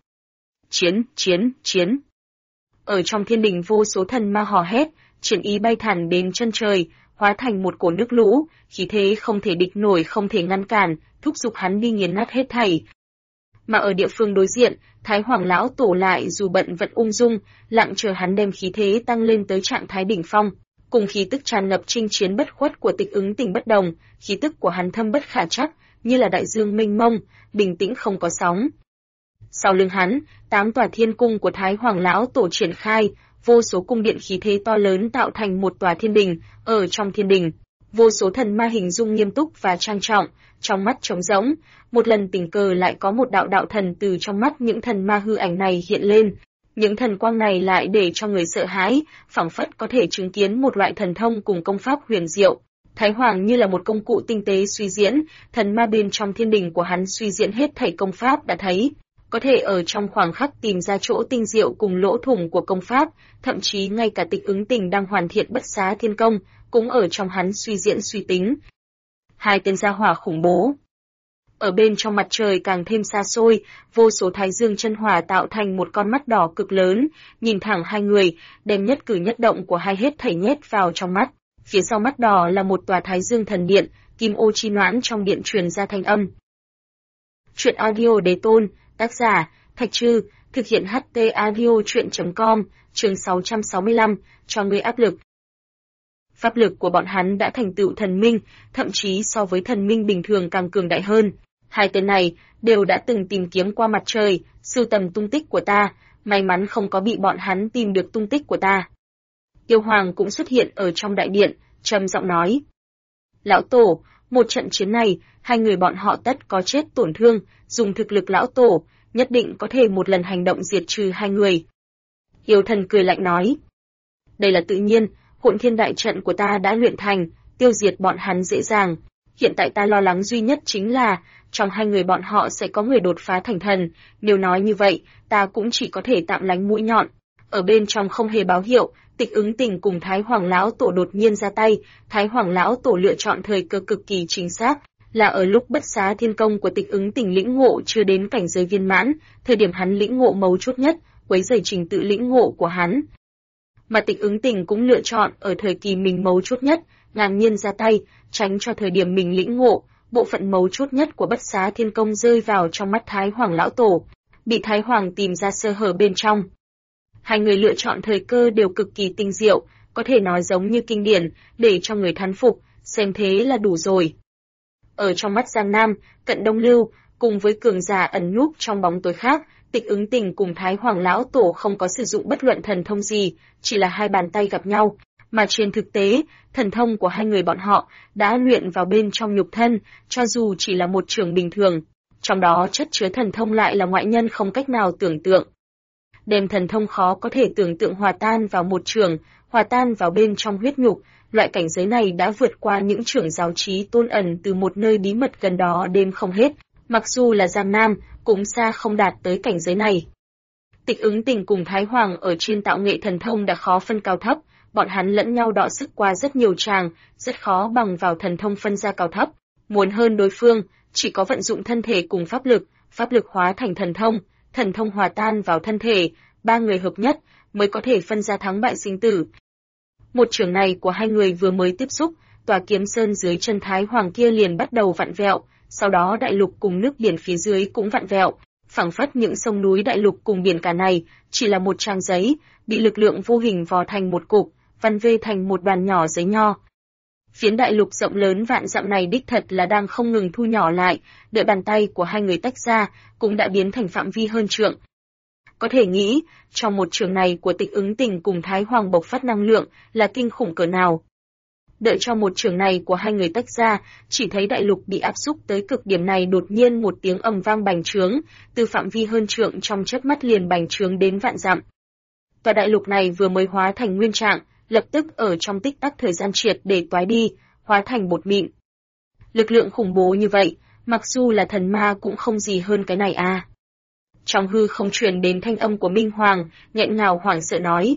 Chiến. Ở trong thiên đình vô số thần ma hò hét, triển ý bay thẳng đến chân trời, hóa thành một cổ nước lũ, khí thế không thể địch nổi, không thể ngăn cản, thúc giục hắn đi nghiền nát hết thảy. Mà ở địa phương đối diện, Thái Hoàng lão tổ lại dù bận vẫn ung dung, lặng chờ hắn đem khí thế tăng lên tới trạng thái đỉnh phong, cùng khí tức tràn ngập chinh chiến bất khuất của Tịch Ứng Tình bất đồng, khí tức của hắn thâm bất khả trắc, như là đại dương mênh mông, bình tĩnh không có sóng. Sau lưng hắn, 8 tòa thiên cung của Thái Hoàng lão tổ triển khai, vô số cung điện khí thế to lớn tạo thành một tòa thiên đình, ở trong thiên đình, vô số thần ma hình dung nghiêm túc và trang trọng, trong mắt trống rỗng, một lần tình cờ lại có một đạo thần từ trong mắt những thần ma hư ảnh này hiện lên. Những thần quang này lại để cho người sợ hãi, phảng phất có thể chứng kiến một loại thần thông cùng công pháp huyền diệu. Thái Hoàng như là một công cụ tinh tế suy diễn, thần ma bên trong thiên đình của hắn suy diễn hết thảy công pháp đã thấy, có thể ở trong khoảng khắc tìm ra chỗ tinh diệu cùng lỗ thủng của công pháp, thậm chí ngay cả Tịch Ứng Tình đang hoàn thiện Bất Xá Thiên Công, cũng ở trong hắn suy diễn suy tính. 2 tên gia hỏa khủng bố. Ở bên trong mặt trời càng thêm xa xôi, vô số thái dương chân hỏa tạo thành một con mắt đỏ cực lớn, nhìn thẳng 2 người, đem nhất cử nhất động của hai hết thảy nhét vào trong mắt. Phía sau mắt đỏ là một tòa thái dương thần điện, kim ô chi noãn trong điện truyền ra thanh âm. Truyện audio Đế Tôn, tác giả Thạch Trư, thực hiện HT audio truyện.com, chương 665, cho người áp lực. Pháp lực của bọn hắn đã thành tựu thần minh, thậm chí so với thần minh bình thường càng cường đại hơn. 2 tên này đều đã từng tìm kiếm qua mặt trời, sưu tầm tung tích của ta, may mắn không có bị bọn hắn tìm được tung tích của ta. Yêu Hoàng cũng xuất hiện ở trong đại điện, trầm giọng nói: Lão Tổ, một trận chiến này, 2 người bọn họ tất có chết tổn thương, dùng thực lực Lão Tổ, nhất định có thể một lần hành động diệt trừ 2 người. Yêu Thần cười lạnh nói: Đây là tự nhiên, Hỗn Thiên đại trận của ta đã luyện thành, tiêu diệt bọn hắn dễ dàng. Hiện tại ta lo lắng duy nhất chính là, trong 2 người bọn họ sẽ có người đột phá thành thần, nếu nói như vậy, ta cũng chỉ có thể tạm lánh mũi nhọn. Ở bên trong không hề báo hiệu, Tịch Ứng Tình cùng Thái Hoàng lão tổ đột nhiên ra tay, Thái Hoàng lão tổ lựa chọn thời cơ cực kỳ chính xác, là ở lúc Bất Xá Thiên Công của Tịch Ứng Tình lĩnh ngộ chưa đến cảnh giới viên mãn, thời điểm hắn lĩnh ngộ mấu chốt nhất, quấy rầy trình tự lĩnh ngộ của hắn. Mà Tịch Ứng Tình cũng lựa chọn ở thời kỳ mình mấu chốt nhất, ngang nhiên ra tay, tránh cho thời điểm mình lĩnh ngộ, bộ phận mấu chốt nhất của Bất Xá Thiên Công rơi vào trong mắt Thái Hoàng lão tổ, bị Thái Hoàng tìm ra sơ hở bên trong. 2 người lựa chọn thời cơ đều cực kỳ tinh diệu, có thể nói giống như kinh điển, để cho người thán phục, xem thế là đủ rồi. Ở trong mắt Giang Nam, Cận Đông Lưu, cùng với cường giả ẩn núp trong bóng tối khác, Tịch Ứng Tình cùng Thái Hoàng lão tổ không có sử dụng bất luận thần thông gì, chỉ là 2 bàn tay gặp nhau, mà trên thực tế, thần thông của 2 người bọn họ đã luyện vào bên trong nhục thân, cho dù chỉ là một chưởng bình thường, trong đó chất chứa thần thông lại là ngoại nhân không cách nào tưởng tượng. Đem thần thông khó có thể tưởng tượng hòa tan vào một chưởng, hòa tan vào bên trong huyết nhục, loại cảnh giới này đã vượt qua những trưởng giáo trí tôn ẩn từ một nơi bí mật gần đó đêm không hết, mặc dù là Giang Nam, cũng xa không đạt tới cảnh giới này. Tịch Ứng Tình cùng Thái Hoàng ở trên tạo nghệ thần thông đã khó phân cao thấp, bọn hắn lẫn nhau đọ sức qua rất nhiều tràng, rất khó bằng vào thần thông phân ra cao thấp. Muốn hơn đối phương, chỉ có vận dụng thân thể cùng pháp lực hóa thành thần thông hòa tan vào thân thể, 3 người hợp nhất mới có thể phân ra thắng bại sinh tử. Một trường này của 2 người vừa mới tiếp xúc, tòa kiếm sơn dưới chân Thái Hoàng kia liền bắt đầu vặn vẹo, sau đó đại lục cùng nước biển phía dưới cũng vặn vẹo, phảng phất những sông núi đại lục cùng biển cả này chỉ là một trang giấy, bị lực lượng vô hình vò thành một cục, vặn vê thành một đoàn nhỏ giấy nho. Phiến đại lục rộng lớn vạn dặm này đích thật là đang không ngừng thu nhỏ lại, đợi bàn tay của hai người tách ra, cũng đã biến thành phạm vi hơn trượng. Có thể nghĩ, trong một trường này của Tịch Ứng Tình cùng Thái Hoàng bộc phát năng lượng là kinh khủng cỡ nào. Đợi cho một trường này của hai người tách ra, chỉ thấy đại lục bị áp xúc tới cực điểm này đột nhiên một tiếng ầm vang bành trướng, từ phạm vi hơn trượng trong chớp mắt liền bành trướng đến vạn dặm. Tòa đại lục này vừa mới hóa thành nguyên trạng, lập tức ở trong tích tắc thời gian triệt để toái đi, hóa thành bột mịn. Lực lượng khủng bố như vậy, mặc dù là thần ma cũng không gì hơn cái này à. Trong hư không truyền đến thanh âm của Minh Hoàng, nghẹn ngào hoảng sợ nói.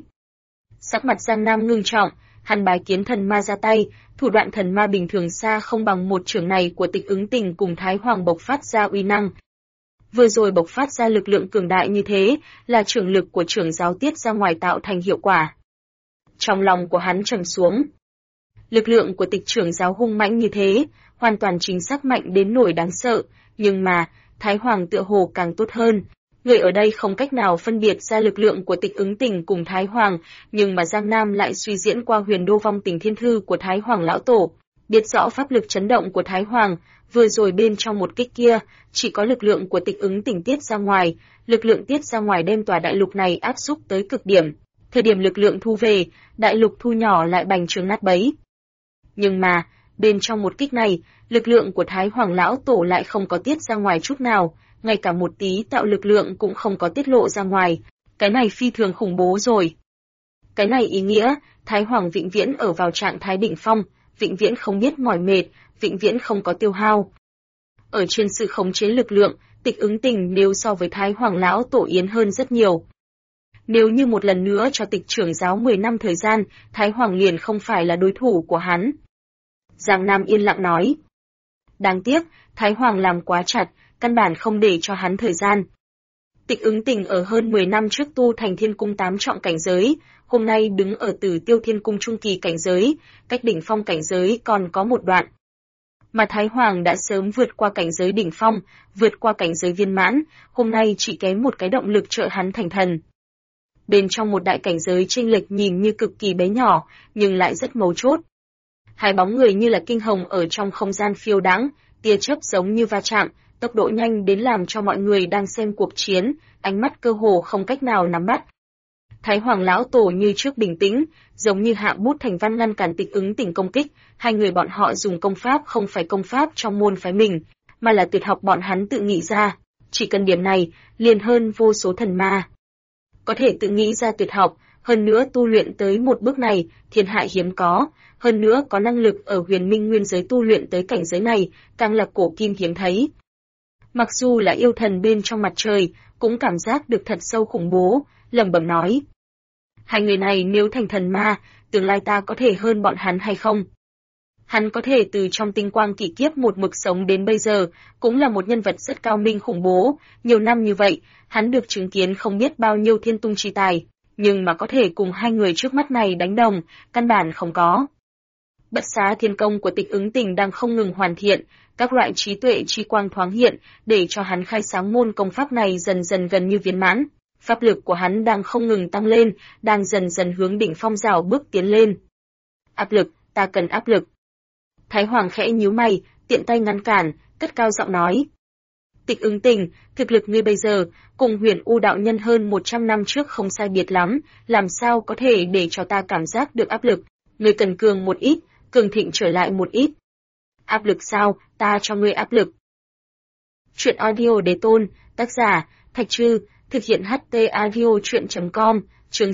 Sắc mặt Giang Nam ngưng trọng, hắn bái kiến thần ma ra tay, thủ đoạn thần ma bình thường xa không bằng một trưởng này của Tịch Ứng Tình cùng Thái Hoàng bộc phát ra uy năng. Vừa rồi bộc phát ra lực lượng cường đại như thế, là trưởng lực của trưởng giáo tiết ra ngoài tạo thành hiệu quả. Trong lòng của hắn trầm xuống. Lực lượng của Tịch trưởng giáo hung mãnh như thế, hoàn toàn chính xác mạnh đến nỗi đáng sợ, nhưng mà, Thái Hoàng tựa hồ càng tốt hơn. Người ở đây không cách nào phân biệt ra lực lượng của Tịch Ứng Tình cùng Thái Hoàng, nhưng mà Giang Nam lại suy diễn qua huyền đô vong tình thiên thư của Thái Hoàng lão tổ, biết rõ pháp lực chấn động của Thái Hoàng, vừa rồi bên trong một kích kia, chỉ có lực lượng của Tịch Ứng Tình tiết ra ngoài, lực lượng tiết ra ngoài đem tòa đại lục này áp xúc tới cực điểm. Thời điểm lực lượng thu về, đại lục thu nhỏ lại bành trướng nát bấy. Nhưng mà, bên trong một kích này, lực lượng của Thái Hoàng lão tổ lại không có tiết ra ngoài chút nào, ngay cả một tí tạo lực lượng cũng không có tiết lộ ra ngoài. Cái này phi thường khủng bố rồi. Cái này ý nghĩa, Thái Hoàng vĩnh viễn ở vào trạng thái đỉnh phong, vĩnh viễn không biết mỏi mệt, vĩnh viễn không có tiêu hao. Ở trên sự khống chế lực lượng, Tịch Ứng Tình nếu so với Thái Hoàng lão tổ yến hơn rất nhiều. Nếu như một lần nữa cho Tịch trưởng giáo 10 năm thời gian, Thái Hoàng liền không phải là đối thủ của hắn. Giang Nam yên lặng nói. Đáng tiếc, Thái Hoàng làm quá chặt, căn bản không để cho hắn thời gian. Tịch Ứng Tình ở hơn 10 năm trước tu thành Thiên Cung 8 trọng cảnh giới, hôm nay đứng ở Tử Tiêu Thiên Cung trung kỳ cảnh giới, cách đỉnh phong cảnh giới còn có một đoạn. Mà Thái Hoàng đã sớm vượt qua cảnh giới đỉnh phong, vượt qua cảnh giới viên mãn, hôm nay chỉ kém một cái động lực trợ hắn thành thần. Bên trong một đại cảnh giới chênh lệch nhìn như cực kỳ bé nhỏ, nhưng lại rất mấu chốt. Hai bóng người như là kinh hồng ở trong không gian phiêu đãng, tia chớp giống như va chạm, tốc độ nhanh đến làm cho mọi người đang xem cuộc chiến, ánh mắt cơ hồ không cách nào nắm bắt. Thái Hoàng lão tổ như trước bình tĩnh, giống như hạ bút thành văn ngăn cản Tịch Ứng Tình công kích, hai người bọn họ dùng công pháp không phải công pháp trong môn phái mình, mà là tuyệt học bọn hắn tự nghĩ ra, chỉ cần điểm này, liền hơn vô số thần ma. Có thể tự nghĩ ra tuyệt học, hơn nữa tu luyện tới một bước này, thiên hạ hiếm có, hơn nữa có năng lực ở huyền minh nguyên giới tu luyện tới cảnh giới này, càng là cổ kim hiếm thấy. Mặc dù là yêu thần bên trong mặt trời, cũng cảm giác được thật sâu khủng bố, lẩm bẩm nói. Hai người này nếu thành thần ma, tương lai ta có thể hơn bọn hắn hay không? Hắn có thể từ trong tinh quang kỷ kiếp một mực sống đến bây giờ, cũng là một nhân vật rất cao minh khủng bố, nhiều năm như vậy, hắn được chứng kiến không biết bao nhiêu thiên tung chi tài, nhưng mà có thể cùng hai người trước mắt này đánh đồng, căn bản không có. Bất xá thiên công của Tịch Ứng Tình đang không ngừng hoàn thiện, các loại trí tuệ chi quang thoáng hiện, để cho hắn khai sáng môn công pháp này dần dần gần như viên mãn. Pháp lực của hắn đang không ngừng tăng lên, đang dần dần hướng đỉnh phong rào bước tiến lên. Áp lực, ta cần áp lực. Thái Hoàng khẽ nhíu mày, tiện tay ngăn cản, cất cao giọng nói. Tịch Ứng Tình, thực lực ngươi bây giờ, cùng Huyền U đạo nhân hơn 100 năm trước không sai biệt lắm, làm sao có thể để cho ta cảm giác được áp lực, ngươi cần cường một ít, cường thịnh trở lại một ít. Áp lực sao, ta cho ngươi áp lực. Chuyện audio đế tôn, tác giả, Thạch Trư, thực hiện HT audio chuyện.com, chương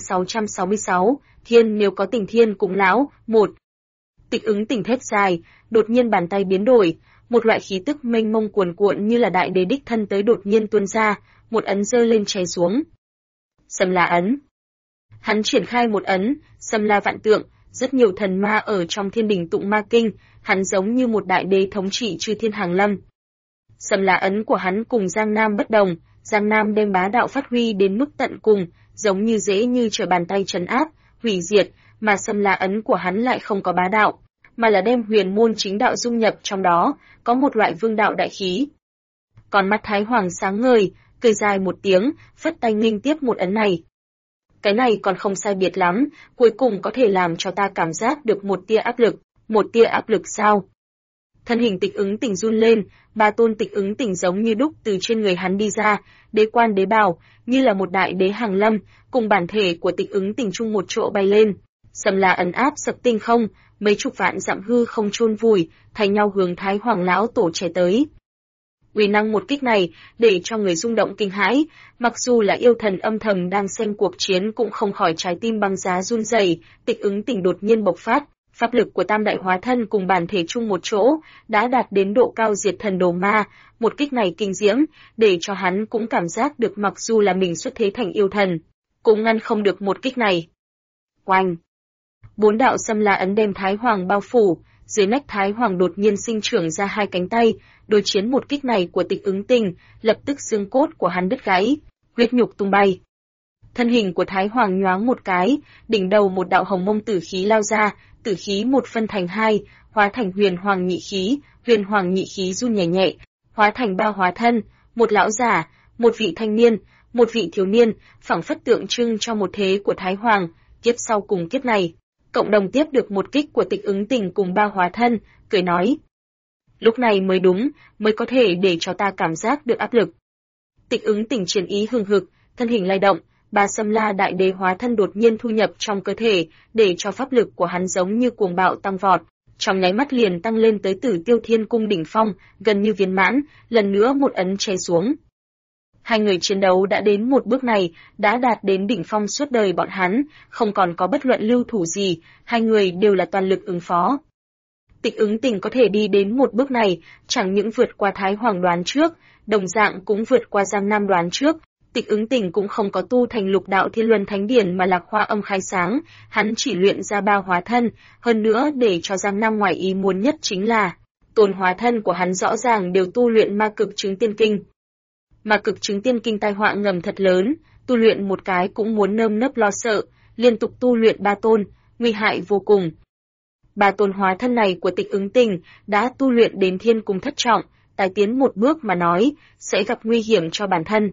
666, Thiên nếu có tình thiên cùng lão, 1. Tịch Ứng Tình thét dài, đột nhiên bàn tay biến đổi, một loại khí tức mênh mông cuồn cuộn như là đại đế đích thân tới đột nhiên tuôn ra, một ấn giơ lên chảy xuống. Sâm La ấn. Hắn triển khai một ấn, Sâm La vạn tượng, rất nhiều thần ma ở trong thiên đình tụng ma kinh, hắn giống như một đại đế thống trị chư thiên hàng lâm. Sâm La ấn của hắn cùng Giang Nam bất đồng, Giang Nam đem bá đạo phát huy đến mức tận cùng, giống như dễ như trở bàn tay trấn áp, hủy diệt, mà Sâm La ấn của hắn lại không có bá đạo, mà là đem huyền môn chính đạo dung nhập trong đó, có một loại vương đạo đại khí. Còn mắt Thái Hoàng sáng ngời, cười dài một tiếng, phất tay nghênh tiếp một ấn này. Cái này còn không sai biệt lắm, cuối cùng có thể làm cho ta cảm giác được một tia áp lực sao? Thân hình Tịch Ứng Tình run lên, ba tôn Tịch Ứng Tình giống như đúc từ trên người hắn đi ra, đế quan đế bào, như là một đại đế hàng lâm, cùng bản thể của Tịch Ứng Tình chung một chỗ bay lên. Sầm La ấn áp sập tinh không, mấy chục vạn dặm hư không chôn vùi, thay nhau hướng Thái Hoàng lão tổ trẻ tới. Uy năng một kích này để cho người rung động kinh hãi, mặc dù là yêu thần âm thầm đang xem cuộc chiến cũng không khỏi trái tim băng giá run rẩy. Tịch Ứng Tình đột nhiên bộc phát, pháp lực của tam đại hóa thân cùng bản thể chung một chỗ, đã đạt đến độ cao diệt thần đồ ma, một kích này kinh diễm, để cho hắn cũng cảm giác được mặc dù là mình xuất thế thành yêu thần, cũng ngăn không được một kích này. Oanh! 4 đạo Sâm La ấn đem Thái Hoàng bao phủ, dưới nách Thái Hoàng đột nhiên sinh trưởng ra 2 cánh tay, đối chiến một kích này của Tịch Ứng Tình, lập tức xương cốt của hắn đứt gãy, huyết nhục tung bay. Thân hình của Thái Hoàng nhoáng một cái, đỉnh đầu một đạo hồng mông tử khí lao ra, tử khí một phân thành 2, hóa thành huyền hoàng nhị khí run nhẹ nhẹ, hóa thành 3 hóa thân, một lão giả, một vị thanh niên, một vị thiếu niên, phảng phất tượng trưng cho một thế của Thái Hoàng, kiếp sau cùng kiếp này. Cộng đồng tiếp được một kích của Tịch Ứng Tình cùng 3 hóa thân, cười nói. Lúc này mới đúng, mới có thể để cho ta cảm giác được áp lực. Tịch Ứng Tình chiến ý hừng hực, thân hình lay động, 3 Sâm La đại đế hóa thân đột nhiên thu nhập trong cơ thể, để cho pháp lực của hắn giống như cuồng bạo tăng vọt, trong nháy mắt liền tăng lên tới Tử Tiêu Thiên Cung đỉnh phong, gần như viên mãn, lần nữa một ấn che xuống. Hai người chiến đấu đã đến một bước này, đã đạt đến đỉnh phong suốt đời bọn hắn, không còn có bất luận lưu thủ gì, hai người đều là toàn lực ứng phó. Tịch Ứng Tình có thể đi đến một bước này, chẳng những vượt qua Thái Hoàng đoán trước, đồng dạng cũng vượt qua Giang Nam đoán trước. Tịch Ứng Tình cũng không có tu thành Lục Đạo Thiên Luân Thánh Điển mà Lạc Hoa Âm khai sáng, hắn chỉ luyện ra 3 hóa thân, hơn nữa để cho Giang Nam ngoài ý muốn nhất chính là, tôn hóa thân của hắn rõ ràng đều tu luyện Ma Cực Chứng Tiên Kinh. Ma Cực Chứng Tiên Kinh tai họa ngầm thật lớn, tu luyện một cái cũng muốn nơm nớp lo sợ, liên tục tu luyện 3 tôn, nguy hại vô cùng. 3 tôn hóa thân này của Tịch Ứng Tình đã tu luyện đến Thiên Cung thất trọng, tái tiến một bước mà nói, sẽ gặp nguy hiểm cho bản thân.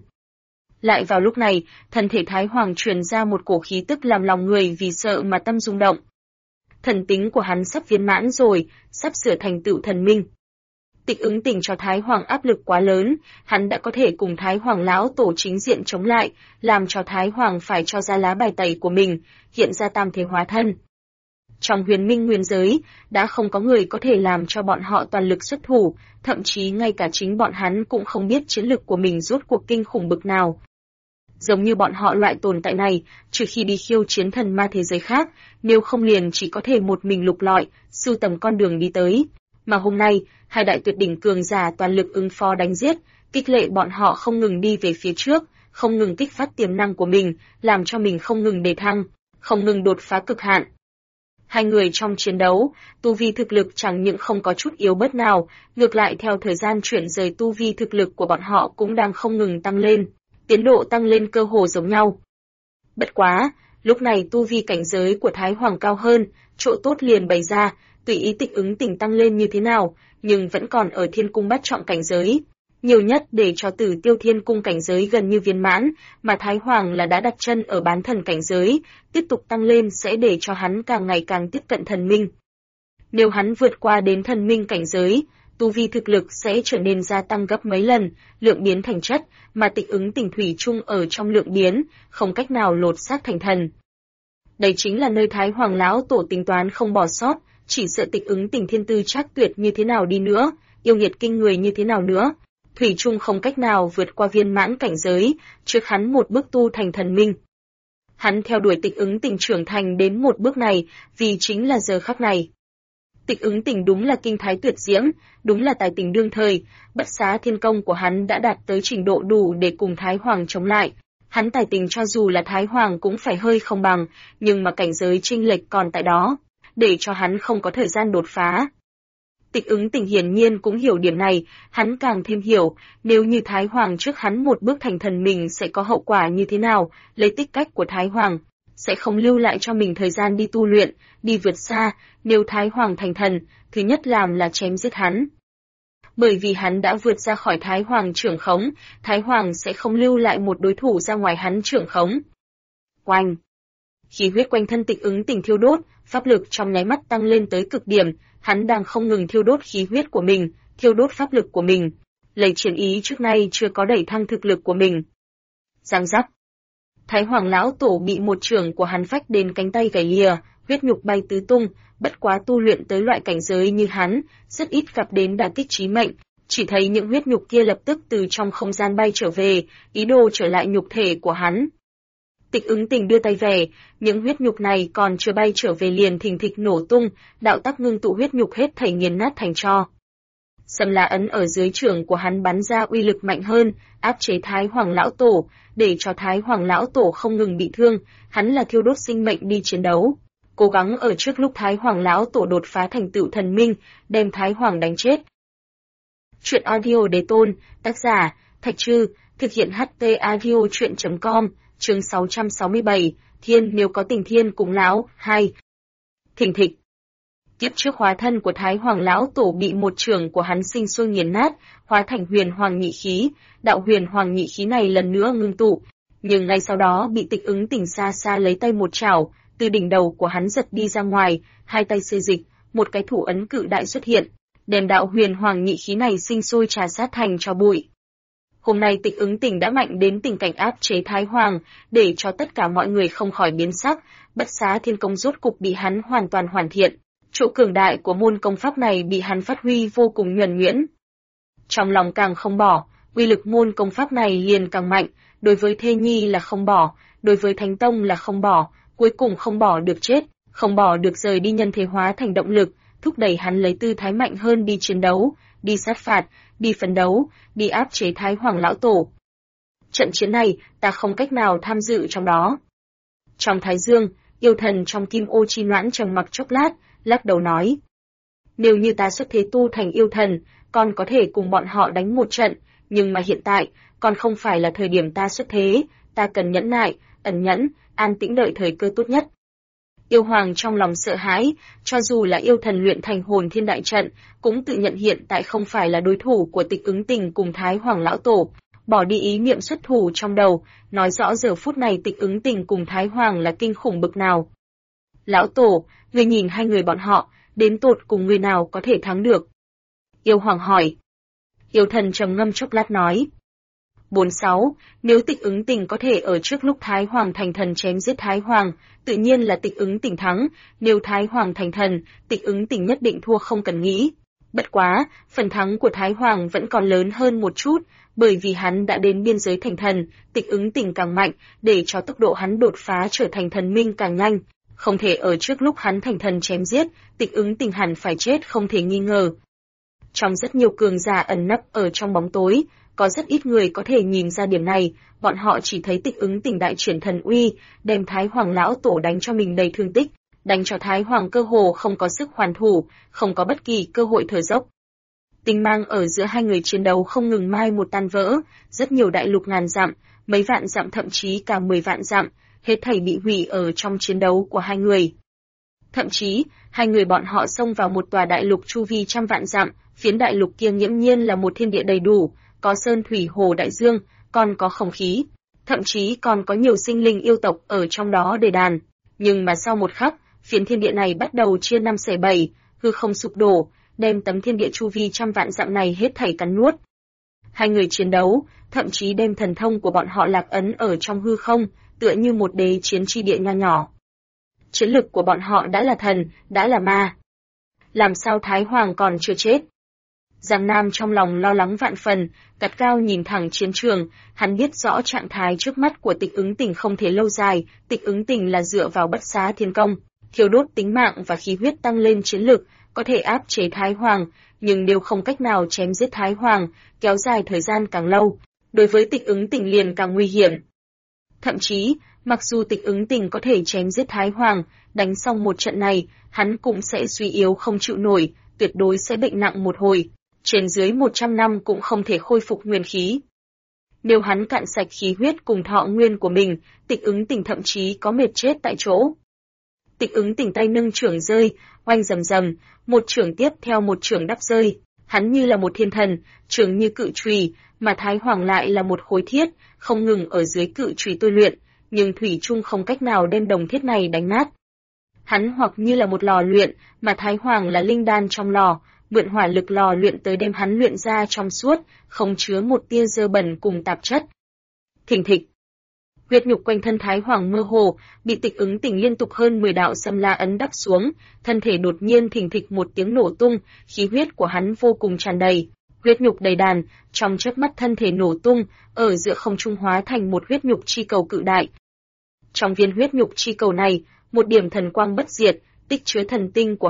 Lại vào lúc này, thân thể Thái Hoàng truyền ra một cổ khí tức làm lòng người vì sợ mà tâm rung động. Thần tính của hắn sắp viên mãn rồi, sắp sửa thành tựu thần minh. Tịch Ứng Tình cho Thái Hoàng áp lực quá lớn, hắn đã có thể cùng Thái Hoàng lão tổ chính diện chống lại, làm cho Thái Hoàng phải cho ra lá bài tẩy của mình, hiện ra tam thế hóa thân. Trong huyền minh nguyên giới, đã không có người có thể làm cho bọn họ toàn lực xuất thủ, thậm chí ngay cả chính bọn hắn cũng không biết chiến lực của mình rốt cuộc kinh khủng bực nào. Giống như bọn họ loại tồn tại này, trừ khi đi khiêu chiến thần ma thế giới khác, nếu không liền chỉ có thể một mình lục lọi, sưu tầm con đường đi tới. Mà hôm nay, hai đại tuyệt đỉnh cường giả toàn lực ứng phó đánh giết, kích lệ bọn họ không ngừng đi về phía trước, không ngừng kích phát tiềm năng của mình, làm cho mình không ngừng đề thăng, không ngừng đột phá cực hạn. Hai người trong chiến đấu, tu vi thực lực chẳng những không có chút yếu bớt nào, ngược lại theo thời gian chuyển rời tu vi thực lực của bọn họ cũng đang không ngừng tăng lên, tiến độ tăng lên cơ hồ giống nhau. Bất quá, lúc này tu vi cảnh giới của Thái Hoàng cao hơn, chỗ tốt liền bày ra, tùy ý Tịch Ứng Tình tăng lên như thế nào, nhưng vẫn còn ở Thiên Cung bát trọng cảnh giới. Nhiều nhất để cho Tử Tiêu Thiên Cung cảnh giới gần như viên mãn, mà Thái Hoàng là đã đặt chân ở bán thần cảnh giới, tiếp tục tăng lên sẽ để cho hắn càng ngày càng tiếp cận thần minh. Nếu hắn vượt qua đến thần minh cảnh giới, tu vi thực lực sẽ trở nên gia tăng gấp mấy lần, lượng biến thành chất, mà Tịch Ứng Tình thủy chung ở trong lượng biến, không cách nào lột xác thành thần. Đây chính là nơi Thái Hoàng lão tổ tính toán không bỏ sót, chỉ sợ Tịch Ứng Tình thiên tư trác tuyệt như thế nào đi nữa, yêu nghiệt kinh người như thế nào nữa, thủy chung không cách nào vượt qua viên mãn cảnh giới, trước hắn một bước tu thành thần minh. Hắn theo đuổi Tịch Ứng Tình trưởng thành đến một bước này, vì chính là giờ khắc này. Tịch Ứng Tình đúng là kinh thái tuyệt diễm, đúng là tài tình đương thời, bất xá thiên công của hắn đã đạt tới trình độ đủ để cùng Thái Hoàng chống lại. Hắn tài tình cho dù là Thái Hoàng cũng phải hơi không bằng, nhưng mà cảnh giới chênh lệch còn tại đó, để cho hắn không có thời gian đột phá. Tịch Ứng Tình hiển nhiên cũng hiểu điểm này, hắn càng thêm hiểu, nếu như Thái Hoàng trước hắn một bước thành thần mình sẽ có hậu quả như thế nào, lấy tích cách của Thái Hoàng, sẽ không lưu lại cho mình thời gian đi tu luyện, đi vượt xa, nếu Thái Hoàng thành thần, thứ nhất làm là chém giết hắn. bởi vì hắn đã vượt ra khỏi Thái Hoàng trưởng khống, Thái Hoàng sẽ không lưu lại một đối thủ ra ngoài hắn trưởng khống. Oanh! Khí huyết quanh thân Tịch Ứng Tình thiêu đốt, pháp lực trong nháy mắt tăng lên tới cực điểm, hắn đang không ngừng thiêu đốt khí huyết của mình, thiêu đốt pháp lực của mình, lấy chiến ý trước nay chưa có đẩy thăng thực lực của mình. Giang giác! Thái Hoàng lão tổ bị một chưởng của hắn phách đến cánh tay gãy lìa, huyết nhục bay tứ tung, bất quá tu luyện tới loại cảnh giới như hắn, rất ít gặp đến đả kích chí mệnh, chỉ thấy những huyết nhục kia lập tức từ trong không gian bay trở về, ý đồ trở lại nhục thể của hắn. Tịch Ứng Tình đưa tay về, những huyết nhục này còn chưa bay trở về liền thình thịch nổ tung, đạo tắc ngưng tụ huyết nhục hết thảy nghiền nát thành tro. Sầm La ấn ở dưới chưởng của hắn bắn ra uy lực mạnh hơn, áp chế Thái Hoàng lão tổ, để cho Thái Hoàng lão tổ không ngừng bị thương, hắn là thiêu đốt sinh mệnh đi chiến đấu, cố gắng ở trước lúc Thái Hoàng lão tổ đột phá thành tựu thần minh, đem Thái Hoàng đánh chết. Truyện audio Đế Tôn, tác giả Thạch Trư, thực hiện HT audio truyện.com, chương 667, Thiên nếu có tình thiên cùng lão, 2. Thình thịch. Kiếp trước hóa thân của Thái Hoàng lão tổ bị một chưởng của hắn sinh sôi nghiền nát, hóa thành huyền hoàng nhị khí, đạo huyền hoàng nhị khí này lần nữa ngưng tụ, nhưng ngay sau đó bị Tịch Ứng Tình xa xa lấy tay một chảo, từ đỉnh đầu của hắn giật đi ra ngoài, hai tay xê dịch, một cái thủ ấn cự đại xuất hiện, đem đạo huyền hoàng nhị khí này sinh sôi trà sát thành tro bụi. Hôm nay Tịch Ứng Tình đã mạnh đến tình cảnh áp chế Thái Hoàng, để cho tất cả mọi người không khỏi biến sắc, Bất Xá Thiên Công rốt cục bị hắn hoàn toàn hoàn thiện. Chỗ cường đại của môn công pháp này bị hắn phát huy vô cùng nhuần nhuyễn. Trong lòng càng không bỏ, uy lực môn công pháp này liền càng mạnh, đối với Thê Nhi là không bỏ, đối với Thánh Tông là không bỏ, cuối cùng không bỏ được chết, không bỏ được rời đi nhân thế hóa thành động lực, thúc đẩy hắn lấy tư thái mạnh hơn đi chiến đấu, đi sát phạt, đi phấn đấu, đi áp chế Thái Hoàng lão tổ. Trận chiến này, ta không cách nào tham dự trong đó. Trong Thái Dương, yêu thần trong Kim Ô Chi Noãn trầm mặc chốc lát, lắc đầu nói. Nếu như ta xuất thế tu thành yêu thần, còn có thể cùng bọn họ đánh một trận, nhưng mà hiện tại, còn không phải là thời điểm ta xuất thế, ta cần nhẫn nại, ẩn nhẫn, an tĩnh đợi thời cơ tốt nhất. Yêu Hoàng trong lòng sợ hãi, cho dù là yêu thần luyện thành hồn thiên đại trận, cũng tự nhận hiện tại không phải là đối thủ của Tịch Ứng Tình cùng Thái Hoàng lão tổ, bỏ đi ý niệm xuất thủ trong đầu, nói rõ giờ phút này Tịch Ứng Tình cùng Thái Hoàng là kinh khủng bực nào. Lão tổ, ngươi nhìn hai người bọn họ, đến tột cùng người nào có thể thắng được? Yêu Hoàng hỏi. Yêu thần trầm ngâm chốc lát nói. 46, nếu Tịch Ứng Tình có thể ở trước lúc Thái Hoàng thành thần chém giết Thái Hoàng, tự nhiên là Tịch Ứng Tình thắng, nếu Thái Hoàng thành thần, Tịch Ứng Tình nhất định thua không cần nghĩ. Bất quá, phần thắng của Thái Hoàng vẫn còn lớn hơn một chút, bởi vì hắn đã đến biên giới thành thần, Tịch Ứng Tình càng mạnh, để cho tốc độ hắn đột phá trở thành thần minh càng nhanh. Không thể ở trước lúc hắn thành thần chém giết, Tịch Ứng Tình hẳn phải chết không thể nghi ngờ. Trong rất nhiều cường giả ẩn nấp ở trong bóng tối, có rất ít người có thể nhìn ra điểm này, bọn họ chỉ thấy Tịch Ứng Tình đại triển thần uy, đem Thái Hoàng lão tổ đánh cho mình đầy thương tích, đánh cho Thái Hoàng cơ hồ không có sức hoàn thủ, không có bất kỳ cơ hội thở dốc. Tinh mang ở giữa hai người chiến đấu không ngừng mai một tan vỡ, rất nhiều đại lục ngàn dặm, mấy vạn dặm thậm chí cả 10 vạn dặm, hết thảy bị hủy ở trong chiến đấu của hai người. Thậm chí, hai người bọn họ xông vào một tòa đại lục chu vi trăm vạn dặm, phiến đại lục kia nghiễm nhiên là một thiên địa đầy đủ, có sơn thủy hồ đại dương, còn có không khí, thậm chí còn có nhiều sinh linh yêu tộc ở trong đó để đàn. Nhưng mà sau một khắc, phiến thiên địa này bắt đầu chia năm xẻ bảy, hư không sụp đổ, đem tấm thiên địa chu vi trăm vạn dặm này hết thảy cắn nuốt. Hai người chiến đấu, thậm chí đem thần thông của bọn họ lạc ấn ở trong hư không, tựa như một đế chiến chi địa nho nhỏ. Chiến lực của bọn họ đã là thần, đã là ma. Làm sao Thái Hoàng còn chưa chết? Giang Nam trong lòng lo lắng vạn phần, gắt cao nhìn thẳng chiến trường, hắn biết rõ trạng thái trước mắt của Tịch Ứng Tình không thể lâu dài, Tịch Ứng Tình là dựa vào Bất Xá Thiên Công, thiêu đốt tính mạng và khí huyết tăng lên chiến lực, có thể áp chế Thái Hoàng, nhưng đều không cách nào chém giết Thái Hoàng, kéo dài thời gian càng lâu, đối với Tịch Ứng Tình liền càng nguy hiểm. Thậm chí, mặc dù Tịch Ứng Tình có thể chém giết Thái Hoàng, đánh xong một trận này, hắn cũng sẽ suy yếu không chịu nổi, tuyệt đối sẽ bệnh nặng một hồi, trên dưới 100 năm cũng không thể khôi phục nguyên khí. Nếu hắn cạn sạch khí huyết cùng thọ nguyên của mình, Tịch Ứng Tình thậm chí có mệt chết tại chỗ. Tịch Ứng Tình tay nâng chưởng rơi, oanh rầm rầm, một chưởng tiếp theo một chưởng đắp rơi, Hắn như là một thiên thần, trường như cự chùy, mà Thái Hoàng lại là một khối thiết, không ngừng ở dưới cự chùy tôi luyện, nhưng thủy chung không cách nào đem đồng thiết này đánh nát. Hắn hoặc như là một lò luyện, mà Thái Hoàng là linh đan trong lò, mượn hỏa lực lò luyện tới đem hắn luyện ra trong suốt, không chứa một tia dơ bẩn cùng tạp chất. Thình thịch. Huyết nhục quanh thân Thái Hoàng mơ hồ, bị Tịch Ứng Tình liên tục hơn 10 đạo xâm la ấn đắp xuống, thân thể đột nhiên thình thịch một tiếng nổ tung, khí huyết của hắn vô cùng tràn đầy, huyết nhục đầy đàn, trong chớp mắt thân thể nổ tung, ở giữa không trung hóa thành một huyết nhục chi cầu cự đại. Trong viên huyết nhục chi cầu này, một điểm thần quang bất diệt, tích chứa thần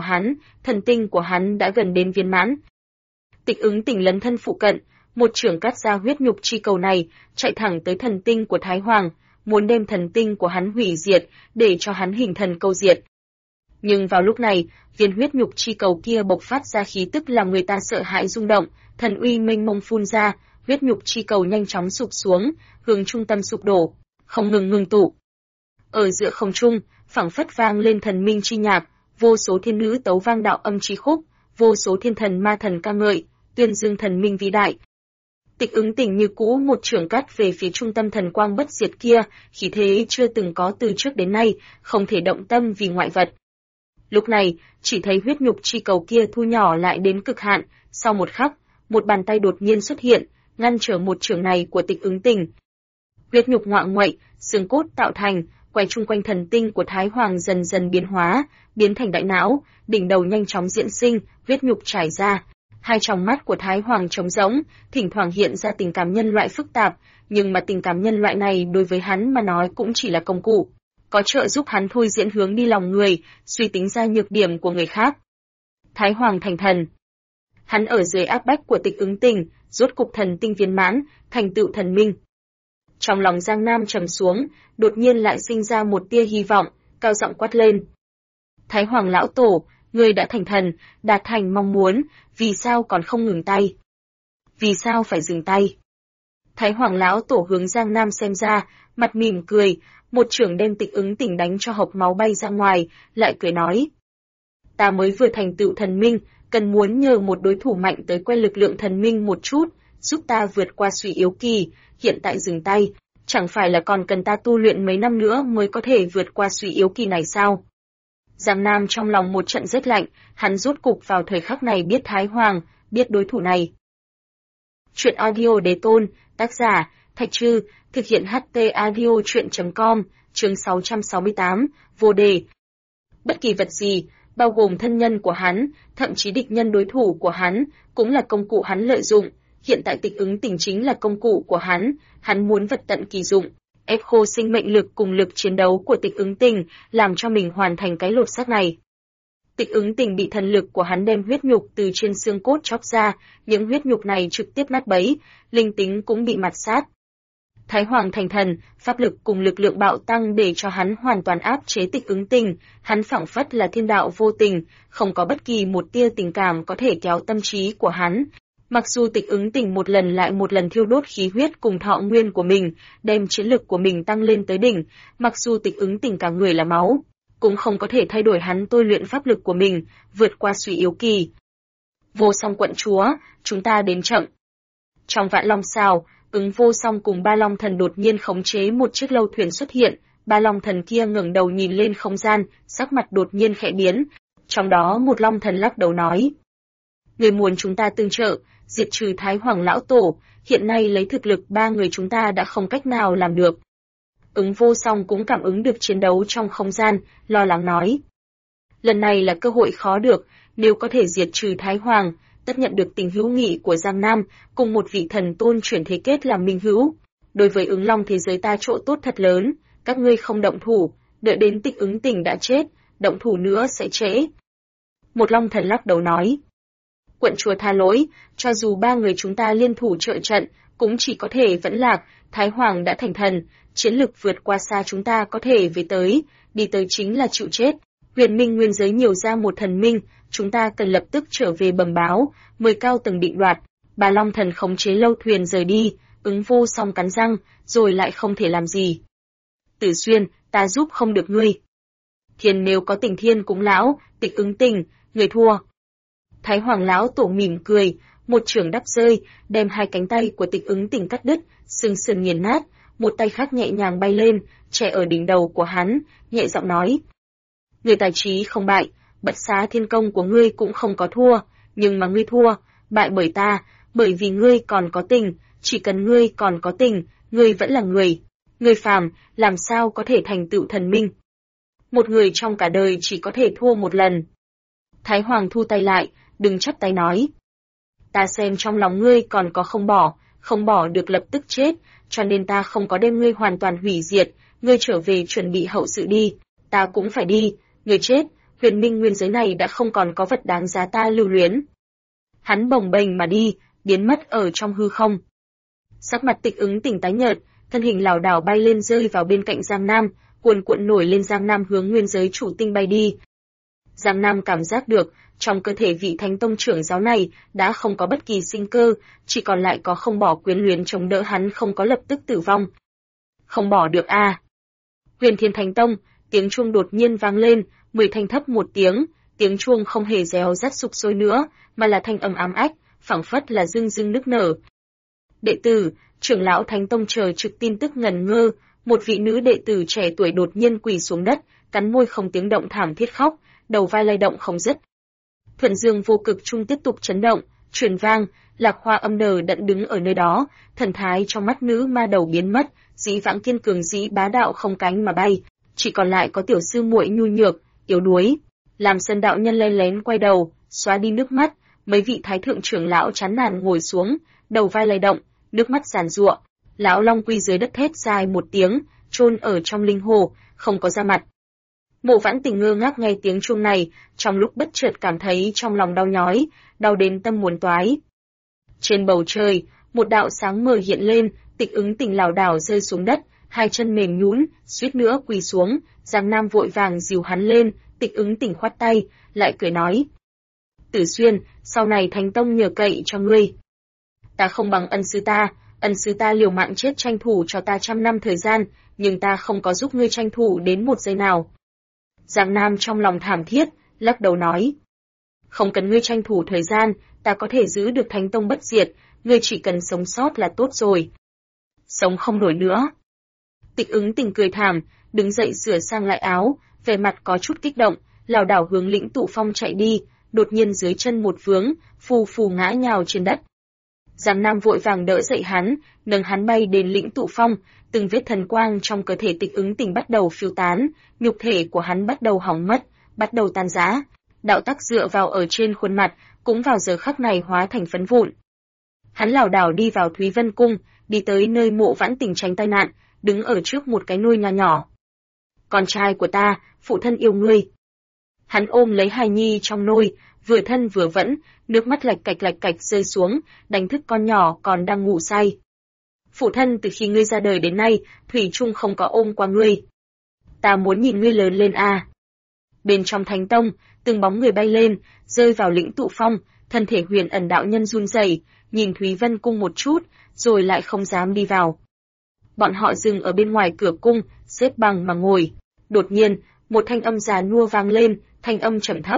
tinh của hắn đã gần đến viên mãn. Tịch Ứng Tình lấn thân phụ cận, một chưởng cắt ra huyết nhục chi cầu này, chạy thẳng tới thần tinh của Thái Hoàng, muốn đem thần tinh của hắn hủy diệt, để cho hắn hình thần câu diệt. Nhưng vào lúc này, viên huyết nhục chi cầu kia bộc phát ra khí tức làm người ta sợ hãi rung động, thần uy mênh mông phun ra, huyết nhục chi cầu nhanh chóng sụp xuống, hướng trung tâm sụp đổ, không ngừng ngưng tụ. Ở giữa không trung, phảng phất vang lên thần minh chi nhạc, vô số thiên nữ tấu vang đạo âm chi khúc, vô số thiên thần ma thần ca ngợi, tuyên dương thần minh vĩ đại. Tịch Ứng Tình như cũ một chưởng cắt về phía trung tâm thần quang bất diệt kia, khí thế chưa từng có từ trước đến nay, không thể động tâm vì ngoại vật. Lúc này, chỉ thấy huyết nhục chi cầu kia thu nhỏ lại đến cực hạn, sau một khắc, một bàn tay đột nhiên xuất hiện, ngăn trở một chưởng này của Tịch Ứng Tình. Huyết nhục ngoạng nguậy, xương cốt tạo thành, quay chung quanh thần tinh của Thái Hoàng dần dần biến hóa, biến thành đại não, đỉnh đầu nhanh chóng diễn sinh, huyết nhục trải ra. Hai tròng mắt của Thái Hoàng trống rỗng, thỉnh thoảng hiện ra tình cảm nhân loại phức tạp, nhưng mà tình cảm nhân loại này đối với hắn mà nói cũng chỉ là công cụ, có trợ giúp hắn thôi diễn hướng đi lòng người, suy tính ra nhược điểm của người khác. Thái Hoàng thành thần. Hắn ở dưới áp bách của Tịch Ứng Tình, rốt cục thần tinh viên mãn, thành tựu thần minh. Trong lòng Giang Nam trầm xuống, đột nhiên lại sinh ra một tia hy vọng, cao giọng quát lên. Thái Hoàng lão tổ, ngươi đã thành thần, đạt thành mong muốn, vì sao còn không ngừng tay? Vì sao phải dừng tay? Thái Hoàng lão tổ hướng Giang Nam xem ra, mặt mỉm cười, một chưởng đem Tịch Ứng Tình đánh cho hộc máu bay ra ngoài, lại cười nói. Ta mới vừa thành tựu thần minh, cần muốn nhờ một đối thủ mạnh tới quen lực lượng thần minh một chút, giúp ta vượt qua suy yếu kỳ, hiện tại dừng tay, chẳng phải là còn cần ta tu luyện mấy năm nữa mới có thể vượt qua suy yếu kỳ này sao? Giang Nam trong lòng một trận rét lạnh, hắn rốt cục vào thời khắc này biết Thái Hoàng, biết đối thủ này. Chuyện audio đế tôn, tác giả, Thạch Trư, thực hiện HT audio chuyện.com, chương 668, vô đề. Bất kỳ vật gì, bao gồm thân nhân của hắn, thậm chí địch nhân đối thủ của hắn, cũng là công cụ hắn lợi dụng. Hiện tại Tịch Ứng Tình chính là công cụ của hắn muốn vật tận kỳ dụng, ép khô sinh mệnh lực cùng lực chiến đấu của Tịch Ứng Tình, làm cho mình hoàn thành cái lột xác này. Tịch Ứng Tình bị thần lực của hắn đem huyết nhục từ trên xương cốt chóc ra, những huyết nhục này trực tiếp nát bấy, linh tính cũng bị mạt sát. Thái Hoàng thành thần, pháp lực cùng lực lượng bạo tăng để cho hắn hoàn toàn áp chế Tịch Ứng Tình, hắn phảng phất là thiên đạo vô tình, không có bất kỳ một tia tình cảm có thể kéo tâm trí của hắn. Mặc dù Tịch Ứng Tình một lần lại một lần thiêu đốt khí huyết cùng thọ nguyên của mình, đem chiến lực của mình tăng lên tới đỉnh, mặc dù Tịch Ứng Tình cả người là máu, cũng không có thể thay đổi hắn tôi luyện pháp lực của mình, vượt qua suy yếu kỳ. Vô Song quận chúa, chúng ta đến chậm. Trong Vạn Long Sào, Ứng Vô Song cùng Ba Long Thần đột nhiên khống chế một chiếc lâu thuyền xuất hiện, Ba Long Thần kia ngẩng đầu nhìn lên không gian, sắc mặt đột nhiên khẽ biến, trong đó một Long Thần lắc đầu nói: "Người muốn chúng ta tương trợ, diệt trừ Thái Hoàng lão tổ, hiện nay lấy thực lực ba người chúng ta đã không cách nào làm được." Ứng Vô Song cũng cảm ứng được chiến đấu trong không gian, lo lắng nói: "Lần này là cơ hội khó được, nếu có thể diệt trừ Thái Hoàng, tất nhận được tình hữu nghị của Giang Nam, cùng một vị thần tôn chuyển thế kết làm minh hữu. Đối với Ứng Long thế giới ta chỗ tốt thật lớn, các ngươi không động thủ, đợi đến Tịch Ứng Tình đã chết, động thủ nữa sẽ trễ." Một Long Thần lắc đầu nói: "Quận chúa tha lỗi, cho dù ba người chúng ta liên thủ trợ trận, cũng chỉ có thể vẫn lạc, Thái Hoàng đã thành thần, chiến lực vượt qua xa chúng ta có thể về tới, đi tới chính là chịu chết. Huyền Minh nguyên giới nhiều ra một thần minh, chúng ta cần lập tức trở về bẩm báo, mời cao tầng định đoạt." Bà Long Thần khống chế lâu thuyền rời đi, Ứng Vô Song cắn răng, rồi lại không thể làm gì. "Tử Xuyên, ta giúp không được ngươi." "Thiên nếu có tình thiên cũng lão, Tịch Ứng Tình, người thua." Thái Hoàng lão tổ mỉm cười, một chưởng đắp rơi, đem hai cánh tay của Tịch Ứng Tình cắt đứt, xương sườn nghiền nát, một tay khác nhẹ nhàng bay lên, che ở đỉnh đầu của hắn, nhẹ giọng nói: "Người tài trí không bại, Bất Xá Thiên Công của ngươi cũng không có thua, nhưng mà ngươi thua, bại bởi ta, bởi vì ngươi còn có tình, chỉ cần ngươi còn có tình, ngươi vẫn là người. Ngươi phàm, làm sao có thể thành tựu thần minh? Một người trong cả đời chỉ có thể thua một lần." Thái Hoàng thu tay lại, đừng chắp tay nói: "Ta xem trong lòng ngươi còn có không bỏ được lập tức chết, cho nên ta không có đem ngươi hoàn toàn hủy diệt, ngươi trở về chuẩn bị hậu sự đi, ta cũng phải đi, ngươi chết, huyền minh nguyên giới này đã không còn có vật đáng giá ta lưu luyến." Hắn bồng bềnh mà đi, biến mất ở trong hư không. Sắc mặt Tịch Ứng Tình tái nhợt, thân hình lảo đảo bay lên rơi vào bên cạnh Giang Nam, cuồn cuộn nổi lên Giang Nam hướng nguyên giới chủ tinh bay đi. Giang Nam cảm giác được, trong cơ thể vị Thánh Tông trưởng giáo này đã không có bất kỳ sinh cơ, chỉ còn lại có không bỏ quyến luyến chống đỡ hắn không có lập tức tử vong. Không bỏ được a. Huyền Thiên Thánh Tông, tiếng chuông đột nhiên vang lên, 10 thanh thấp một tiếng chuông không hề réo rắt sục sôi nữa, mà là thanh âm ám ách, phảng phất là rưng rưng nức nở. Đệ tử, trưởng lão Thánh Tông chờ trực tin tức ngần ngơ, một vị nữ đệ tử trẻ tuổi đột nhiên quỳ xuống đất, cắn môi không tiếng động thảm thiết khóc, đầu vai lay động không dứt. Thuần Dương vô cực trung tiếp tục chấn động, truyền vang, Lạc Hoa âm đờ đẫn đứng ở nơi đó, thần thái trong mắt nữ ma đầu biến mất, dĩ vãng kiên cường dĩ bá đạo không cánh mà bay, chỉ còn lại có tiểu sư muội nhu nhược, yếu đuối. Làm Sơn đạo nhân lén lén quay đầu, xóa đi nước mắt, mấy vị thái thượng trưởng lão chán nản ngồi xuống, đầu vai lay động, nước mắt giàn giụa. Lão Long quy dưới đất thét dài một tiếng, chôn ở trong linh hồ, không có ra mặt. Mộ Vãn Tình ngơ ngác nghe tiếng chuông này, trong lúc bất chợt cảm thấy trong lòng đau nhói, đau đến tâm muốn toái. Trên bầu trời, một đạo sáng mờ hiện lên, Tịch Ứng Tình lảo đảo rơi xuống đất, hai chân mềm nhũn, suýt nữa quỳ xuống. Giang Nam vội vàng dìu hắn lên, Tịch Ứng Tình khoát tay, lại cười nói: "Tử Xuyên, sau này Thánh Tông nhờ cậy cho ngươi. Ta không bằng ân sư ta liều mạng chết tranh thủ cho ta 100 năm thời gian, nhưng ta không có giúp ngươi tranh thủ đến một giây nào." Giang Nam trong lòng thảm thiết, lắc đầu nói: "Không cần ngươi tranh thủ thời gian, ta có thể giữ được Thánh Tông bất diệt, ngươi chỉ cần sống sót là tốt rồi." Sống không nổi nữa. Tịch Ứng Tình cười thảm, đứng dậy sửa sang lại áo, vẻ mặt có chút kích động, lảo đảo hướng Lĩnh Tụ Phong chạy đi, đột nhiên dưới chân một vướng, phù phù ngã nhào trên đất. Giang Nam vội vàng đỡ dậy hắn, nâng hắn bay đến Lĩnh Tụ Phong, từng vết thần quang trong cơ thể Tịch Ứng Tình bắt đầu phiêu tán, nhục thể của hắn bắt đầu hỏng mất, bắt đầu tan rã. Đạo tắc dựa vào ở trên khuôn mặt, cũng vào giờ khắc này hóa thành phấn vụn. Hắn lảo đảo đi vào Thúy Vân Cung, đi tới nơi Mộ Vãn Tình tránh tai nạn, đứng ở trước một cái nôi nho nhỏ. "Con trai của ta, phụ thân yêu ngươi." Hắn ôm lấy hài nhi trong nôi, vừa thân vừa vẫn, nước mắt lạch cạch rơi xuống, đánh thức con nhỏ còn đang ngủ say. "Phụ thân, từ khi ngươi ra đời đến nay, thủy chung không có ôm qua ngươi. Ta muốn nhìn ngươi lớn lên a." Bên trong Thánh Tông, từng bóng người bay lên, rơi vào Lĩnh Tụ Phong, thân thể Huyền Ẩn đạo nhân run rẩy, nhìn Thúy Vân Cung một chút, rồi lại không dám đi vào. Bọn họ dừng ở bên ngoài cửa cung, xếp bằng mà ngồi. Đột nhiên, một thanh âm già nua vang lên, thanh âm trầm thấp.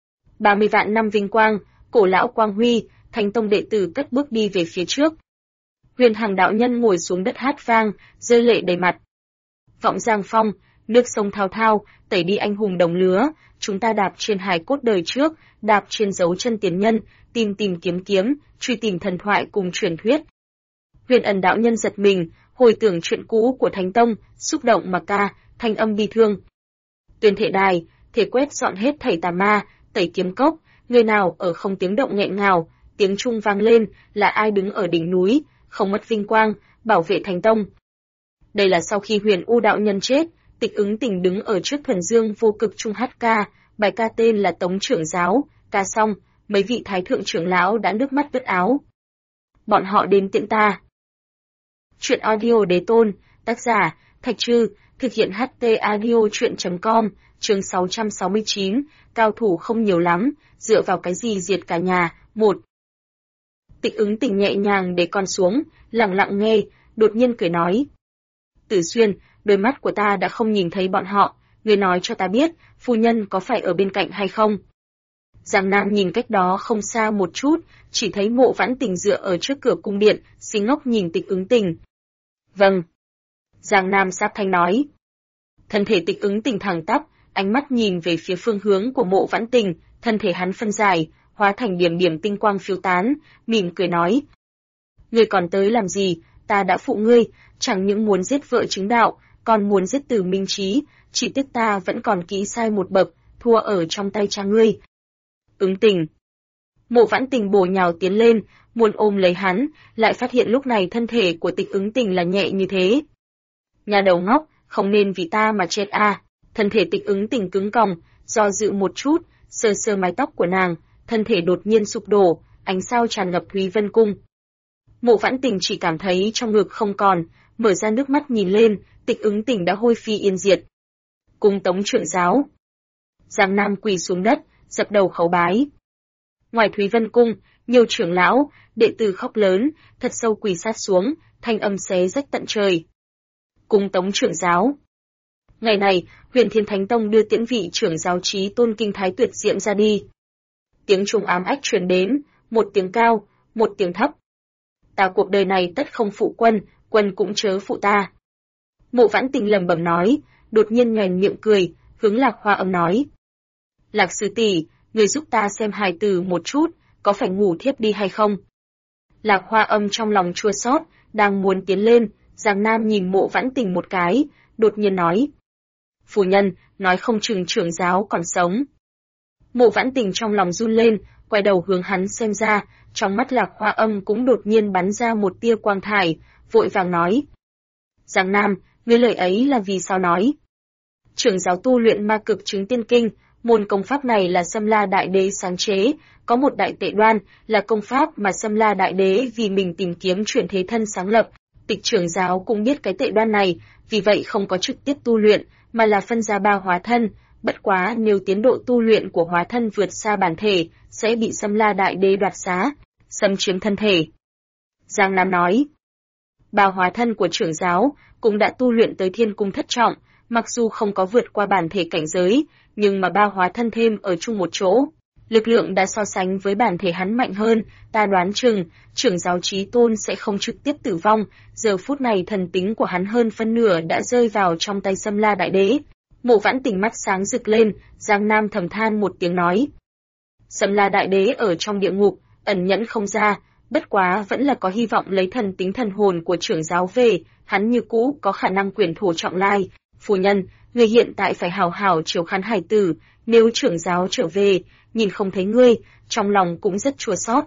30 vạn năm vinh quang, cổ lão Quang Huy, Thánh Tông đệ tử cất bước đi về phía trước. Huyền Hằng đạo nhân ngồi xuống đất hát vang, rơi lệ đầy mặt. Vọng Giang Phong, nước sông thao thao, tẩy đi anh hùng đồng lứa, chúng ta đạp trên hài cốt đời trước, đạp trên dấu chân tiền nhân, tìm kiếm, truy tìm thần thoại cùng truyền thuyết. Huyền Ẩn đạo nhân giật mình, hồi tưởng chuyện cũ của Thánh Tông, xúc động mà ca, thanh âm bi thương. Tuyên Thệ Đài, thể quét dọn hết thảy tà ma, tẩy kiếm cốc, người nào ở không tiếng động nghẹn ngào, tiếng chuông vang lên, là ai đứng ở đỉnh núi, không mất vinh quang, bảo vệ Thánh Tông. Đây là sau khi Huyền U đạo nhân chết, Tịch Ứng Tình đứng ở trước Thuần Dương vô cực trung hát ca, bài ca tên là Tống trưởng giáo, ca xong, mấy vị thái thượng trưởng lão đã nước mắt ướt áo. Bọn họ đến tiện ta. Chuyện audio đế tôn, tác giả, Thạch Trư, thực hiện HT audio chuyện.com, chương 669, cao thủ không nhiều lắm, dựa vào cái gì diệt cả nhà, 1. Tịch Ứng Tình nhẹ nhàng để con xuống, lặng lặng nghe, đột nhiên cười nói. Tử Xuyên, đôi mắt của ta đã không nhìn thấy bọn họ, người nói cho ta biết, phu nhân có phải ở bên cạnh hay không? Giang Nam nhìn cách đó không xa một chút, chỉ thấy Mộ Vãn Tình dựa ở trước cửa cung điện, xí ngốc nhìn Tịch Ứng Tình. Vâng. Giang Nam sáp thanh nói. Thân thể Tịch Ứng Tình thẳng tắp, ánh mắt nhìn về phía phương hướng của Mộ Vãn Tình, thân thể hắn phân giải, hóa thành điểm điểm tinh quang phiêu tán, mỉm cười nói. Ngươi còn tới làm gì, ta đã phụ ngươi, chẳng những muốn giết vợ chứng đạo, còn muốn giết Tử Minh Chí, chỉ tiếc ta vẫn còn kỹ sai một bậc, thua ở trong tay cha ngươi. Ứng Tình. Mộ Vãn Tình bổ nhào tiến lên, muốn ôm lấy hắn, lại phát hiện lúc này thân thể của Tịch Ứng Tình là nhẹ như thế. Nhà đầu ngốc, không nên vì ta mà chết à. Thân thể Tịch Ứng Tình cứng còng, do dự một chút, sờ sờ mái tóc của nàng, thân thể đột nhiên sụp đổ, ánh sao tràn ngập Thúy Vân Cung. Mộ Vãn Tình chỉ cảm thấy trong ngực không còn, mở ra nước mắt nhìn lên, Tịch Ứng Tình đã hôi phi yên diệt. Cung Tống trưởng giáo. Giang Nam quỳ xuống đất, dập đầu khấu bái. Ngoài Thúy Vân Cung, nhiều trưởng lão, đệ tử khóc lớn, thật sâu quỳ sát xuống, thanh âm xé rách tận trời. Cung Tống trưởng giáo. Ngày này, Huyền Thiên Thánh Tông đưa tiễn vị trưởng giáo Chí Tôn kinh thái tuyệt diệm ra đi. Tiếng trùng ám ách truyền đến, một tiếng cao, một tiếng thấp. Ta cuộc đời này tất không phụ quân, quân cũng chớ phụ ta. Mộ Vãn Tình lẩm bẩm nói, đột nhiên nhoẻn miệng cười, hướng Lạc Hoa Âm nói. Lạc sư tỷ, người giúp ta xem hài tử một chút, có phải ngủ thiếp đi hay không? Lạc Hoa Âm trong lòng chua xót, đang muốn tiến lên, Giang Nam nhìn Mộ Vãn Tình một cái, đột nhiên nói. Phu nhân, nói không chừng trưởng giáo còn sống. Mộ Vãn Tình trong lòng run lên, quay đầu hướng hắn xem ra, trong mắt Lạc Hoa Âm cũng đột nhiên bắn ra một tia quang thải, vội vàng nói. Giang Nam, ngươi lời ấy là vì sao nói? Trưởng giáo tu luyện ma cực chứng tiên kinh, môn công pháp này là Sâm La Đại Đế sáng chế, có một đại tệ đoan, là công pháp mà Sâm La Đại Đế vì mình tìm kiếm chuyển thế thân sáng lập. Tịch trưởng giáo cũng biết cái tệ đoan này, vì vậy không có trực tiếp tu luyện, mà là phân ra 3 hóa thân. Bất quá nếu tiến độ tu luyện của hóa thân vượt xa bản thể, sẽ bị Sâm La Đại Đế đoạt xá, xâm chiếm thân thể. Giang Nam nói, 3 hóa thân của trưởng giáo cũng đã tu luyện tới Thiên Cung thất trọng, mặc dù không có vượt qua bản thể cảnh giới, nhưng mà 3 hóa thân thêm ở chung một chỗ, lực lượng đã so sánh với bản thể hắn mạnh hơn, ta đoán chừng, trưởng giáo Chí Tôn sẽ không trực tiếp tử vong, giờ phút này thần tính của hắn hơn phân nửa đã rơi vào trong tay Sâm La Đại Đế. Mộ Vãn Tình mắt sáng rực lên, Giang Nam thầm than một tiếng nói. Sâm La Đại Đế ở trong địa ngục, ẩn nhẫn không ra, bất quá vẫn là có hy vọng lấy thần tính thần hồn của trưởng giáo về, hắn như cũ có khả năng quyền thủ trọng lai. Phu nhân, người hiện tại phải hào hào chiếu khán hải tử, nếu trưởng giáo trở về, nhìn không thấy ngươi, trong lòng cũng rất chua xót.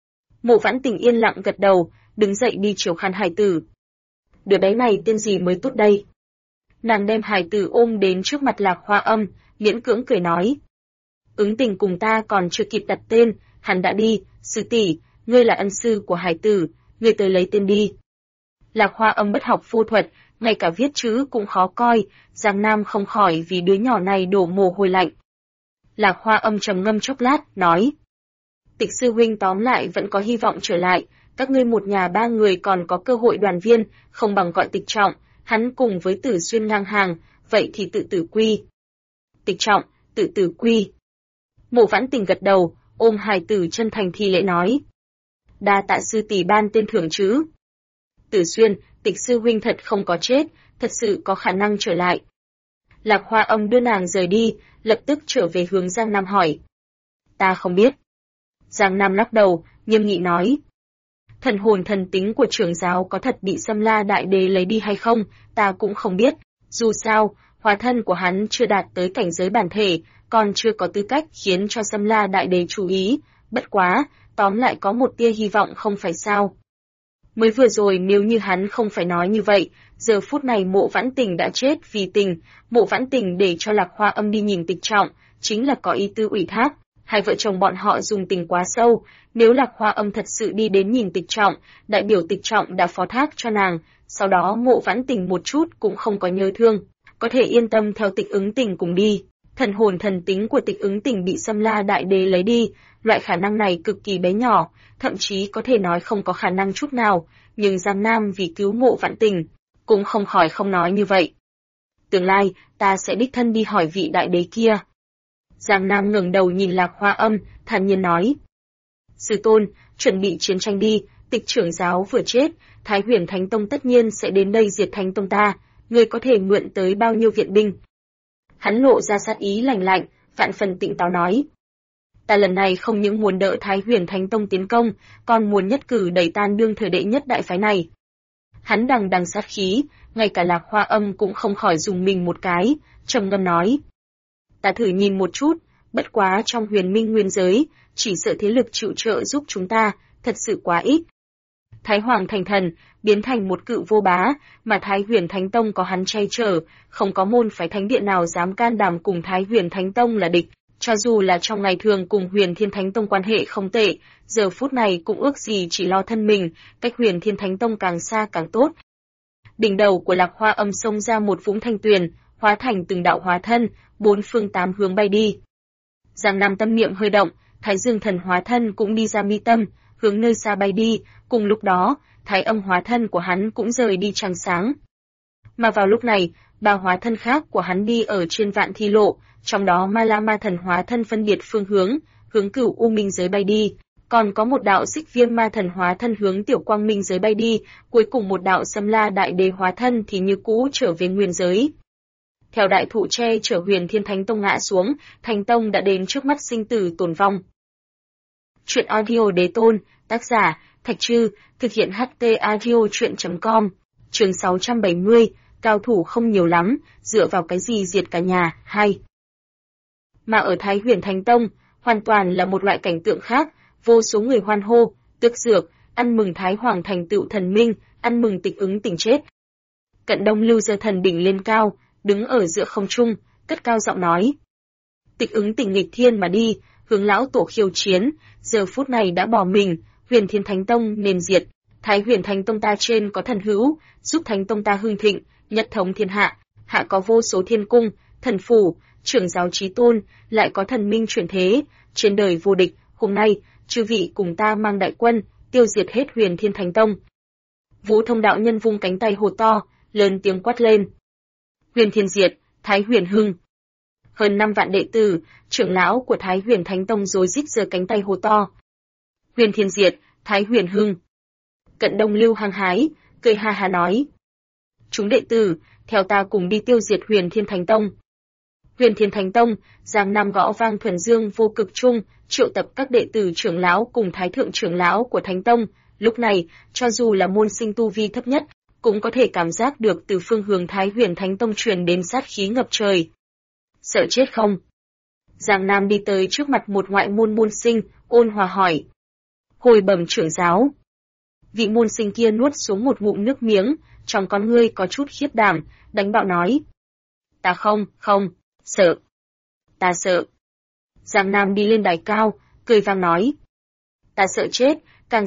Mộ Vãn Tình yên lặng gật đầu, đứng dậy đi chiếu khán hải tử. Đứa bé này tên gì mới tốt đây? Nàng đem hải tử ôm đến trước mặt Lạc Hoa Âm, miễn cưỡng cười nói. Ứng Tình cùng ta còn chưa kịp đặt tên, hắn đã đi, sư tỷ, ngươi là ân sư của hải tử, ngươi tới lấy tên đi. Lạc Hoa Âm bất học phô thuật, ngay cả viết chữ cũng khó coi, Giang Nam không khỏi vì đứa nhỏ này đổ mồ hôi lạnh. Lạc Hoa Âm trầm ngâm chốc lát, nói. Tịch sư huynh tóm lại vẫn có hy vọng trở lại, các ngươi một nhà 3 người còn có cơ hội đoàn viên, không bằng gọi Tịch Trọng, hắn cùng với Tử Xuyên ngang hàng, vậy thì tự tử quy. Tịch Trọng, tự tử quy. Mộ Vãn Tình gật đầu, ôm hài tử chân thành thi lễ nói. Đa tạ sư tỷ ban tên thưởng chứ. Tử Xuyên, Tịch sư huynh thật không có chết, thật sự có khả năng trở lại. Lạc Hoa Âm đưa nàng rời đi, lập tức trở về hướng Giang Nam hỏi. Ta không biết. Giang Nam lắc đầu, nghiêm nghị nói. Thần hồn thần tính của trưởng giáo có thật bị Sâm La Đại Đế lấy đi hay không, ta cũng không biết. Dù sao, hóa thân của hắn chưa đạt tới cảnh giới bản thể, còn chưa có tư cách khiến cho Sâm La Đại Đế chú ý. Bất quá, tóm lại có một tia hy vọng không phải sao. Mới vừa rồi nếu như hắn không phải nói như vậy, giờ phút này Mộ Vãn Tình đã chết vì tình. Mộ Vãn Tình để cho Lạc Hoa Âm đi nhìn Tịch Trọng, chính là có ý tư ủy thác. Hai vợ chồng bọn họ dùng tình quá sâu, nếu Lạc Hoa Âm thật sự đi đến nhìn Tịch Trọng, đại biểu Tịch Trọng đã phó thác cho nàng, sau đó Mộ Vãn Tình một chút cũng không có nhớ thương, có thể yên tâm theo Tịch Ứng Tình cùng đi. Thần hồn thần tính của Tịch Ứng Tình bị Sâm La Đại Đế lấy đi, loại khả năng này cực kỳ bé nhỏ, thậm chí có thể nói không có khả năng chút nào, nhưng Giang Nam vì cứu Mộ Vãn Tình, cũng không khỏi không nói như vậy. Tương lai, ta sẽ đích thân đi hỏi vị đại đế kia. Giang Nam ngẩng đầu nhìn Lạc Hoa Âm, thản nhiên nói: "Sư tôn, chuẩn bị chiến tranh đi, Tịch trưởng giáo vừa chết, Thái Huyền Thánh Tông tất nhiên sẽ đến đây diệt Thánh Tông ta, ngươi có thể mượn tới bao nhiêu viện binh?" Hắn lộ ra sát ý lạnh lạnh, vạn phần tỉnh táo nói: "Ta lần này không những muốn đỡ Thái Huyền Thánh Tông tiến công, còn muốn nhất cử đẩy tan đương thời đệ nhất đại phái này." Hắn đằng đằng sát khí, ngay cả Lạc Hoa Âm cũng không khỏi dùng mình một cái, trầm ngâm nói: "Ta thử nhìn một chút, bất quá trong Huyền Minh nguyên giới, chỉ sợ thế lực chịu trợ giúp chúng ta, thật sự quá ít." Thái Hoàng thành thần, biến thành một cự vô bá, mà Thái Huyền Thánh Tông có hắn che chở, không có môn phái thánh điện nào dám can đảm cùng Thái Huyền Thánh Tông là địch, cho dù là trong ngày thường cùng Huyền Thiên Thánh Tông quan hệ không tệ, giờ phút này cũng ước gì chỉ lo thân mình, cách Huyền Thiên Thánh Tông càng xa càng tốt. Đỉnh đầu của Lạc Hoa Âm xông ra một vũng thanh tuyền, hóa thành từng đạo hóa thân, bốn phương tám hướng bay đi. Giang Nam tâm niệm hơi động, Thái Dương thần hóa thân cũng đi ra mi tâm, hướng nơi xa bay đi, cùng lúc đó, Thái Âm hóa thân của hắn cũng rời đi trăng sáng. Mà vào lúc này, ba hóa thân khác của hắn đi ở trên vạn thi lộ, trong đó Ma La Ma thần hóa thân phân biệt phương hướng, hướng Cửu U Minh giới bay đi, còn có một đạo Xích Viêm Ma thần hóa thân hướng Tiểu Quang Minh giới bay đi, cuối cùng một đạo Sâm La Đại Đế hóa thân thì như cũ trở về nguyên giới. Theo đại thụ che chở Huyền Thiên Thánh Tông ngã xuống, Thánh Tông đã đến trước mắt sinh tử tồn vong. Truyện audio đế tôn, tác giả Thạch Trư, thực hiện HT audio truyện.com, chương 670, cao thủ không nhiều lắm, dựa vào cái gì diệt cả nhà, hay. Mà ở Thái Huyền Thánh Tông, hoàn toàn là một loại cảnh tượng khác, vô số người hoan hô, tước dược, ăn mừng Thái Hoàng thành tựu thần minh, ăn mừng Tịch Ứng tỉnh chết. Cận Đông Lưu giơ thần đỉnh lên cao, đứng ở giữa không trung, cất cao giọng nói: "Tịch Ứng tỉnh nghịch thiên mà đi, hướng lão tổ khiêu chiến, giờ phút này đã bỏ mình, Huyền Thiên Thánh Tông nên diệt, Thái Huyền Thánh Tông ta trên có thần hữu, giúp Thánh Tông ta hưng thịnh, nhất thống thiên hạ, hạ có vô số thiên cung, thần phủ, trưởng giáo chí tôn, lại có thần minh chuyển thế, trên đời vô địch, hôm nay, chư vị cùng ta mang đại quân, tiêu diệt hết Huyền Thiên Thánh Tông." Vũ Thông đạo nhân vung cánh tay hồ to, lớn tiếng quát lên: "Huyền Thiên diệt, Thái Huyền hưng!" Hơn 5 vạn đệ tử, trưởng lão của Thái Huyền Thánh Tông rối rít giơ cánh tay hô to: "Huyền Thiên diệt, Thái Huyền hưng!" Cận Đông Lưu hăng hái, cười ha ha nói: "Chúng đệ tử, theo ta cùng đi tiêu diệt Huyền Thiên Thánh Tông." Huyền Thiên Thánh Tông, Giang Nam gõ vang thuần dương vô cực trung, triệu tập các đệ tử trưởng lão cùng thái thượng trưởng lão của Thánh Tông, lúc này, cho dù là môn sinh tu vi thấp nhất, cũng có thể cảm giác được từ phương hướng Thái Huyền Thánh Tông truyền đến sát khí ngập trời. "Sợ chết không?" Giang Nam đi tới trước mặt một ngoại môn môn sinh, ôn hòa hỏi. "Hồi bẩm trưởng giáo." Vị môn sinh kia nuốt xuống một ngụm nước miếng, trong con ngươi có chút khiếp đảm, đánh bạo nói: "Ta không, sợ. Ta sợ." Giang Nam đi lên đài cao, cười vang nói: "Ta sợ chết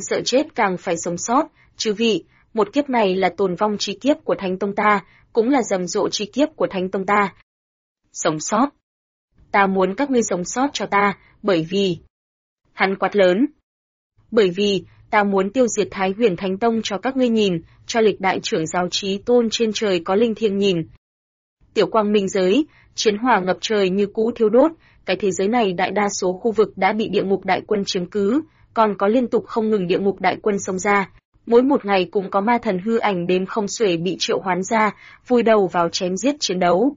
càng phải sống sót, chư vị, một kiếp này là tồn vong chi kiếp của Thánh Tông ta, cũng là rầm rộ chi kiếp của Thánh Tông ta. Sống sót? Ta muốn các ngươi sống sót cho ta, bởi vì..." Hắn quát lớn: "Bởi vì, ta muốn tiêu diệt Thái Huyền Thánh Tông cho các ngươi nhìn, cho lịch đại trưởng giáo chí tôn trên trời có linh thiêng nhìn." Tiểu Quang Minh giới, chiến hỏa ngập trời như cũ thiêu đốt, cái thế giới này đại đa số khu vực đã bị địa ngục đại quân chiếm cứ, còn có liên tục không ngừng địa ngục đại quân xông ra. Mỗi một ngày cũng có ma thần hư ảnh đếm không xuể bị triệu hoán ra, vùi đầu vào chém giết chiến đấu.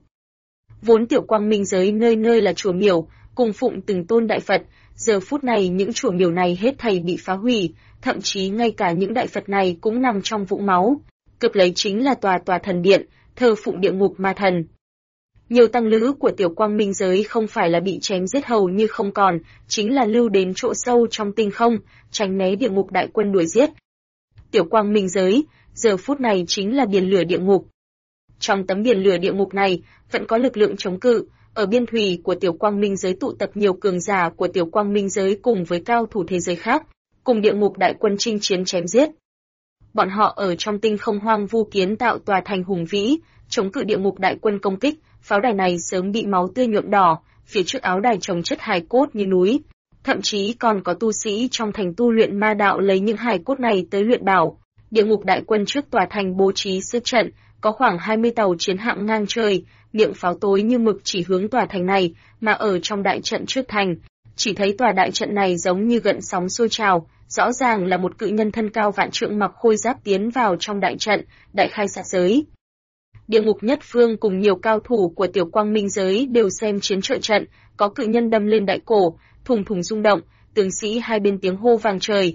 Vốn Tiểu Quang Minh giới nơi nơi là chùa miểu, cung phụng từng tôn đại Phật, giờ phút này những chùa miểu này hết thảy bị phá hủy, thậm chí ngay cả những đại Phật này cũng nằm trong vũng máu. Cướp lấy chính là tòa thần điện, thờ phụng địa ngục ma thần. Nhiều tăng lữ của Tiểu Quang Minh giới không phải là bị chém giết hầu như không còn, chính là lưu đến chỗ sâu trong tinh không, tránh né địa ngục đại quân đuổi giết. Tiểu Quang Minh giới, giờ phút này chính là biển lửa địa ngục. Trong tấm biển lửa địa ngục này, vẫn có lực lượng chống cự, ở biên thủy của Tiểu Quang Minh giới tụ tập nhiều cường giả của Tiểu Quang Minh giới cùng với cao thủ thế giới khác, cùng địa ngục đại quân chinh chiến chém giết. Bọn họ ở trong tinh không hoang vu kiến tạo tòa thành hùng vĩ, chống cự địa ngục đại quân công kích, pháo đài này sớm bị máu tươi nhuộm đỏ, phía trước áo đài chồng chất hài cốt như núi, thậm chí còn có tu sĩ trong thành tu luyện ma đạo lấy những hài cốt này tới luyện bảo. Địa ngục đại quân trước tòa thành bố trí sức trận, có khoảng 20 tàu chiến hạm ngang trời, miệng pháo tối như mực chỉ hướng tòa thành này, mà ở trong đại trận trước thành, chỉ thấy tòa đại trận này giống như gợn sóng sôi trào, rõ ràng là một cự nhân thân cao vạn trượng mặc khôi giáp tiến vào trong đại trận, đại khai sát giới. Địa ngục nhất phương cùng nhiều cao thủ của tiểu quang minh giới đều xem chiến trợ trận, có cự nhân đâm lên đại cổ, thùng thùng rung động, tướng sĩ hai bên tiếng hô vang trời.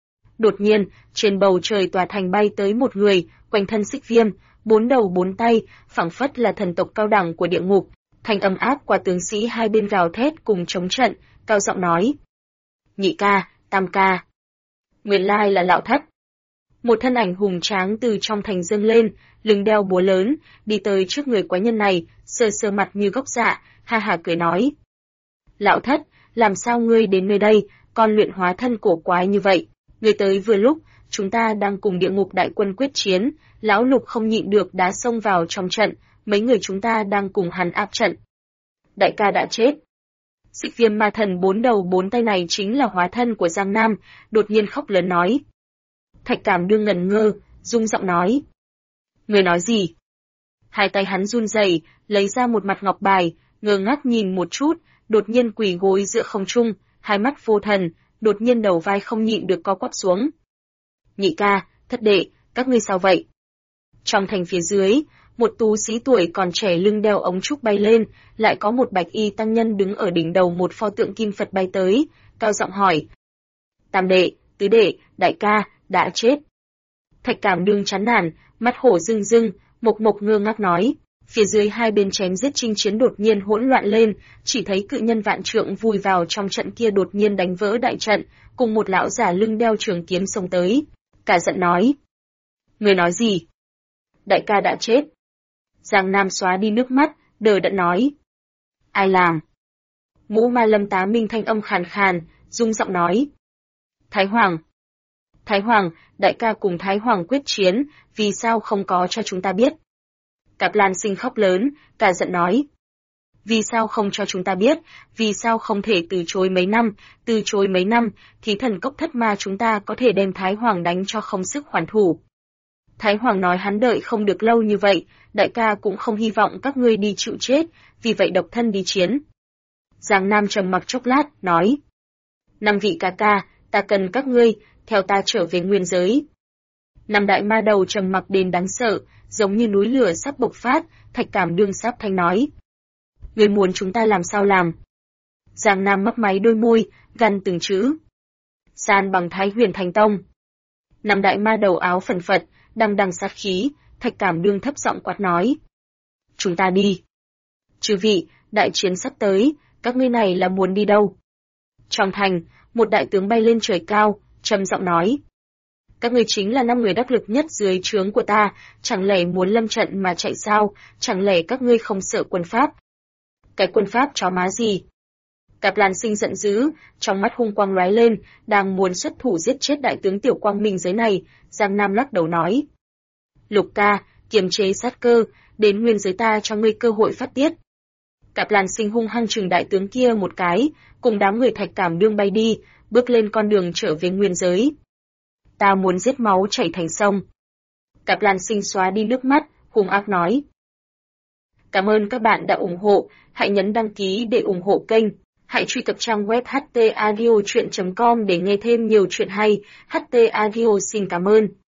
Đột nhiên, trên bầu trời tòa thành bay tới một người, quanh thân xích viêm, bốn đầu bốn tay, phảng phất là thần tộc cao đẳng của địa ngục. Thanh âm áp qua tướng sĩ hai bên gào thét cùng chống trận, cao giọng nói: "Nhị ca, tam ca." Nguyên lai là Lão Thất. Một thân ảnh hùng tráng từ trong thành dâng lên, lưng đeo búa lớn, đi tới trước người quái nhân này, sờ sờ mặt như gốc dạ, ha ha cười nói: "Lão Thất, làm sao ngươi đến nơi đây, con luyện hóa thân cổ quái như vậy? Ngươi tới vừa lúc, chúng ta đang cùng địa ngục đại quân quyết chiến, lão Lục không nhịn được đá xông vào trong trận, mấy người chúng ta đang cùng hắn áp trận." Đại ca đã chết. Xích viêm ma thần bốn đầu bốn tay này chính là hóa thân của Giang Nam, đột nhiên khóc lớn nói. Thạch Cảm Đương ngẩn ngơ, rung giọng nói: "Người nói gì?" Hai tay hắn run rẩy, lấy ra một mặt ngọc bài, ngơ ngác nhìn một chút, đột nhiên quỳ gối giữa không trung, hai mắt vô thần, đột nhiên đầu vai không nhịn được co quắp xuống. "Nhị ca, thất đệ, các ngươi sao vậy?" Trong thành phía dưới, một tú sĩ tuổi còn trẻ lưng đeo ống trúc bay lên, lại có một bạch y tăng nhân đứng ở đỉnh đầu một pho tượng kim Phật bay tới, cao giọng hỏi: "Tam đệ, tứ đệ, đại ca, đã chết." Thạch Cảm Đương chán nản, mắt hổ rưng rưng, mộc mộc ngơ ngác nói. Phía dưới hai bên chém giết chinh chiến đột nhiên hỗn loạn lên, chỉ thấy cự nhân vạn trượng vùi vào trong trận kia đột nhiên đánh vỡ đại trận, cùng một lão giả lưng đeo trường kiếm xông tới. Cả giận nói: "Người nói gì?" "Đại ca đã chết." Giang Nam xóa đi nước mắt, đờ đẫn nói: "Ai làm?" Ngũ Ma Lâm Tá Minh thanh âm khàn khàn, rung giọng nói: "Thái Hoàng." "Thái Hoàng, đại ca cùng Thái Hoàng quyết chiến, vì sao không có cho chúng ta biết?" Cạp Lan Sinh khóc lớn, cả giận nói: "Vì sao không cho chúng ta biết, vì sao không thể từ chối mấy năm, thì thần cốc thất ma chúng ta có thể đem Thái Hoàng đánh cho không sức hoàn thủ." Thái Hoàng nói hắn đợi không được lâu như vậy, đại ca cũng không hy vọng các ngươi đi chịu chết, vì vậy độc thân đi chiến. Giang Nam trầm mặc chốc lát, nói: "Năm vị ca ca, ta cần các ngươi, theo ta trở về nguyên giới." Năm đại ma đầu trầm mặc đến đáng sợ, giống như núi lửa sắp bộc phát, Thạch Cảm Đương sắp thanh nói: "Ngươi muốn chúng ta làm sao làm?" Giang Nam mấp máy đôi môi, gằn từng chữ: "San bằng Thái Huyền Thành Tông." Năm đại ma đầu áo phần phật, đằng đằng sát khí, Thạch Cảm Đương thấp giọng quát nói: "Chúng ta đi." "Chư vị, đại chiến sắp tới, các ngươi này là muốn đi đâu?" Trong thành, một đại tướng bay lên trời cao, trầm giọng nói: "Các ngươi chính là 5 người đắc lực nhất dưới trướng của ta, chẳng lẽ muốn lâm trận mà chạy sao, chẳng lẽ các ngươi không sợ quân pháp?" "Cái quân pháp chó má gì?" Cạp Lan Sinh giận dữ, trong mắt hung quang lóe lên, đang muốn xuất thủ giết chết đại tướng tiểu quang minh giới này, Giang Nam lắc đầu nói: "Lục ca, kiềm chế sát cơ, đến nguyên giới ta cho ngươi cơ hội phát tiết." Cạp Lan Sinh hung hăng trừng đại tướng kia một cái, cùng đám người Thạch Cảm Đương bay đi, bước lên con đường trở về nguyên giới. "Ta muốn giết máu chảy thành sông." Cạp Lan Sinh xóa đi nước mắt, hung ác nói: "Cảm ơn các bạn đã ủng hộ, hãy nhấn đăng ký để ủng hộ kênh. Hãy truy cập trang web htaudio.com để nghe thêm nhiều chuyện hay. HT Audio xin cảm ơn.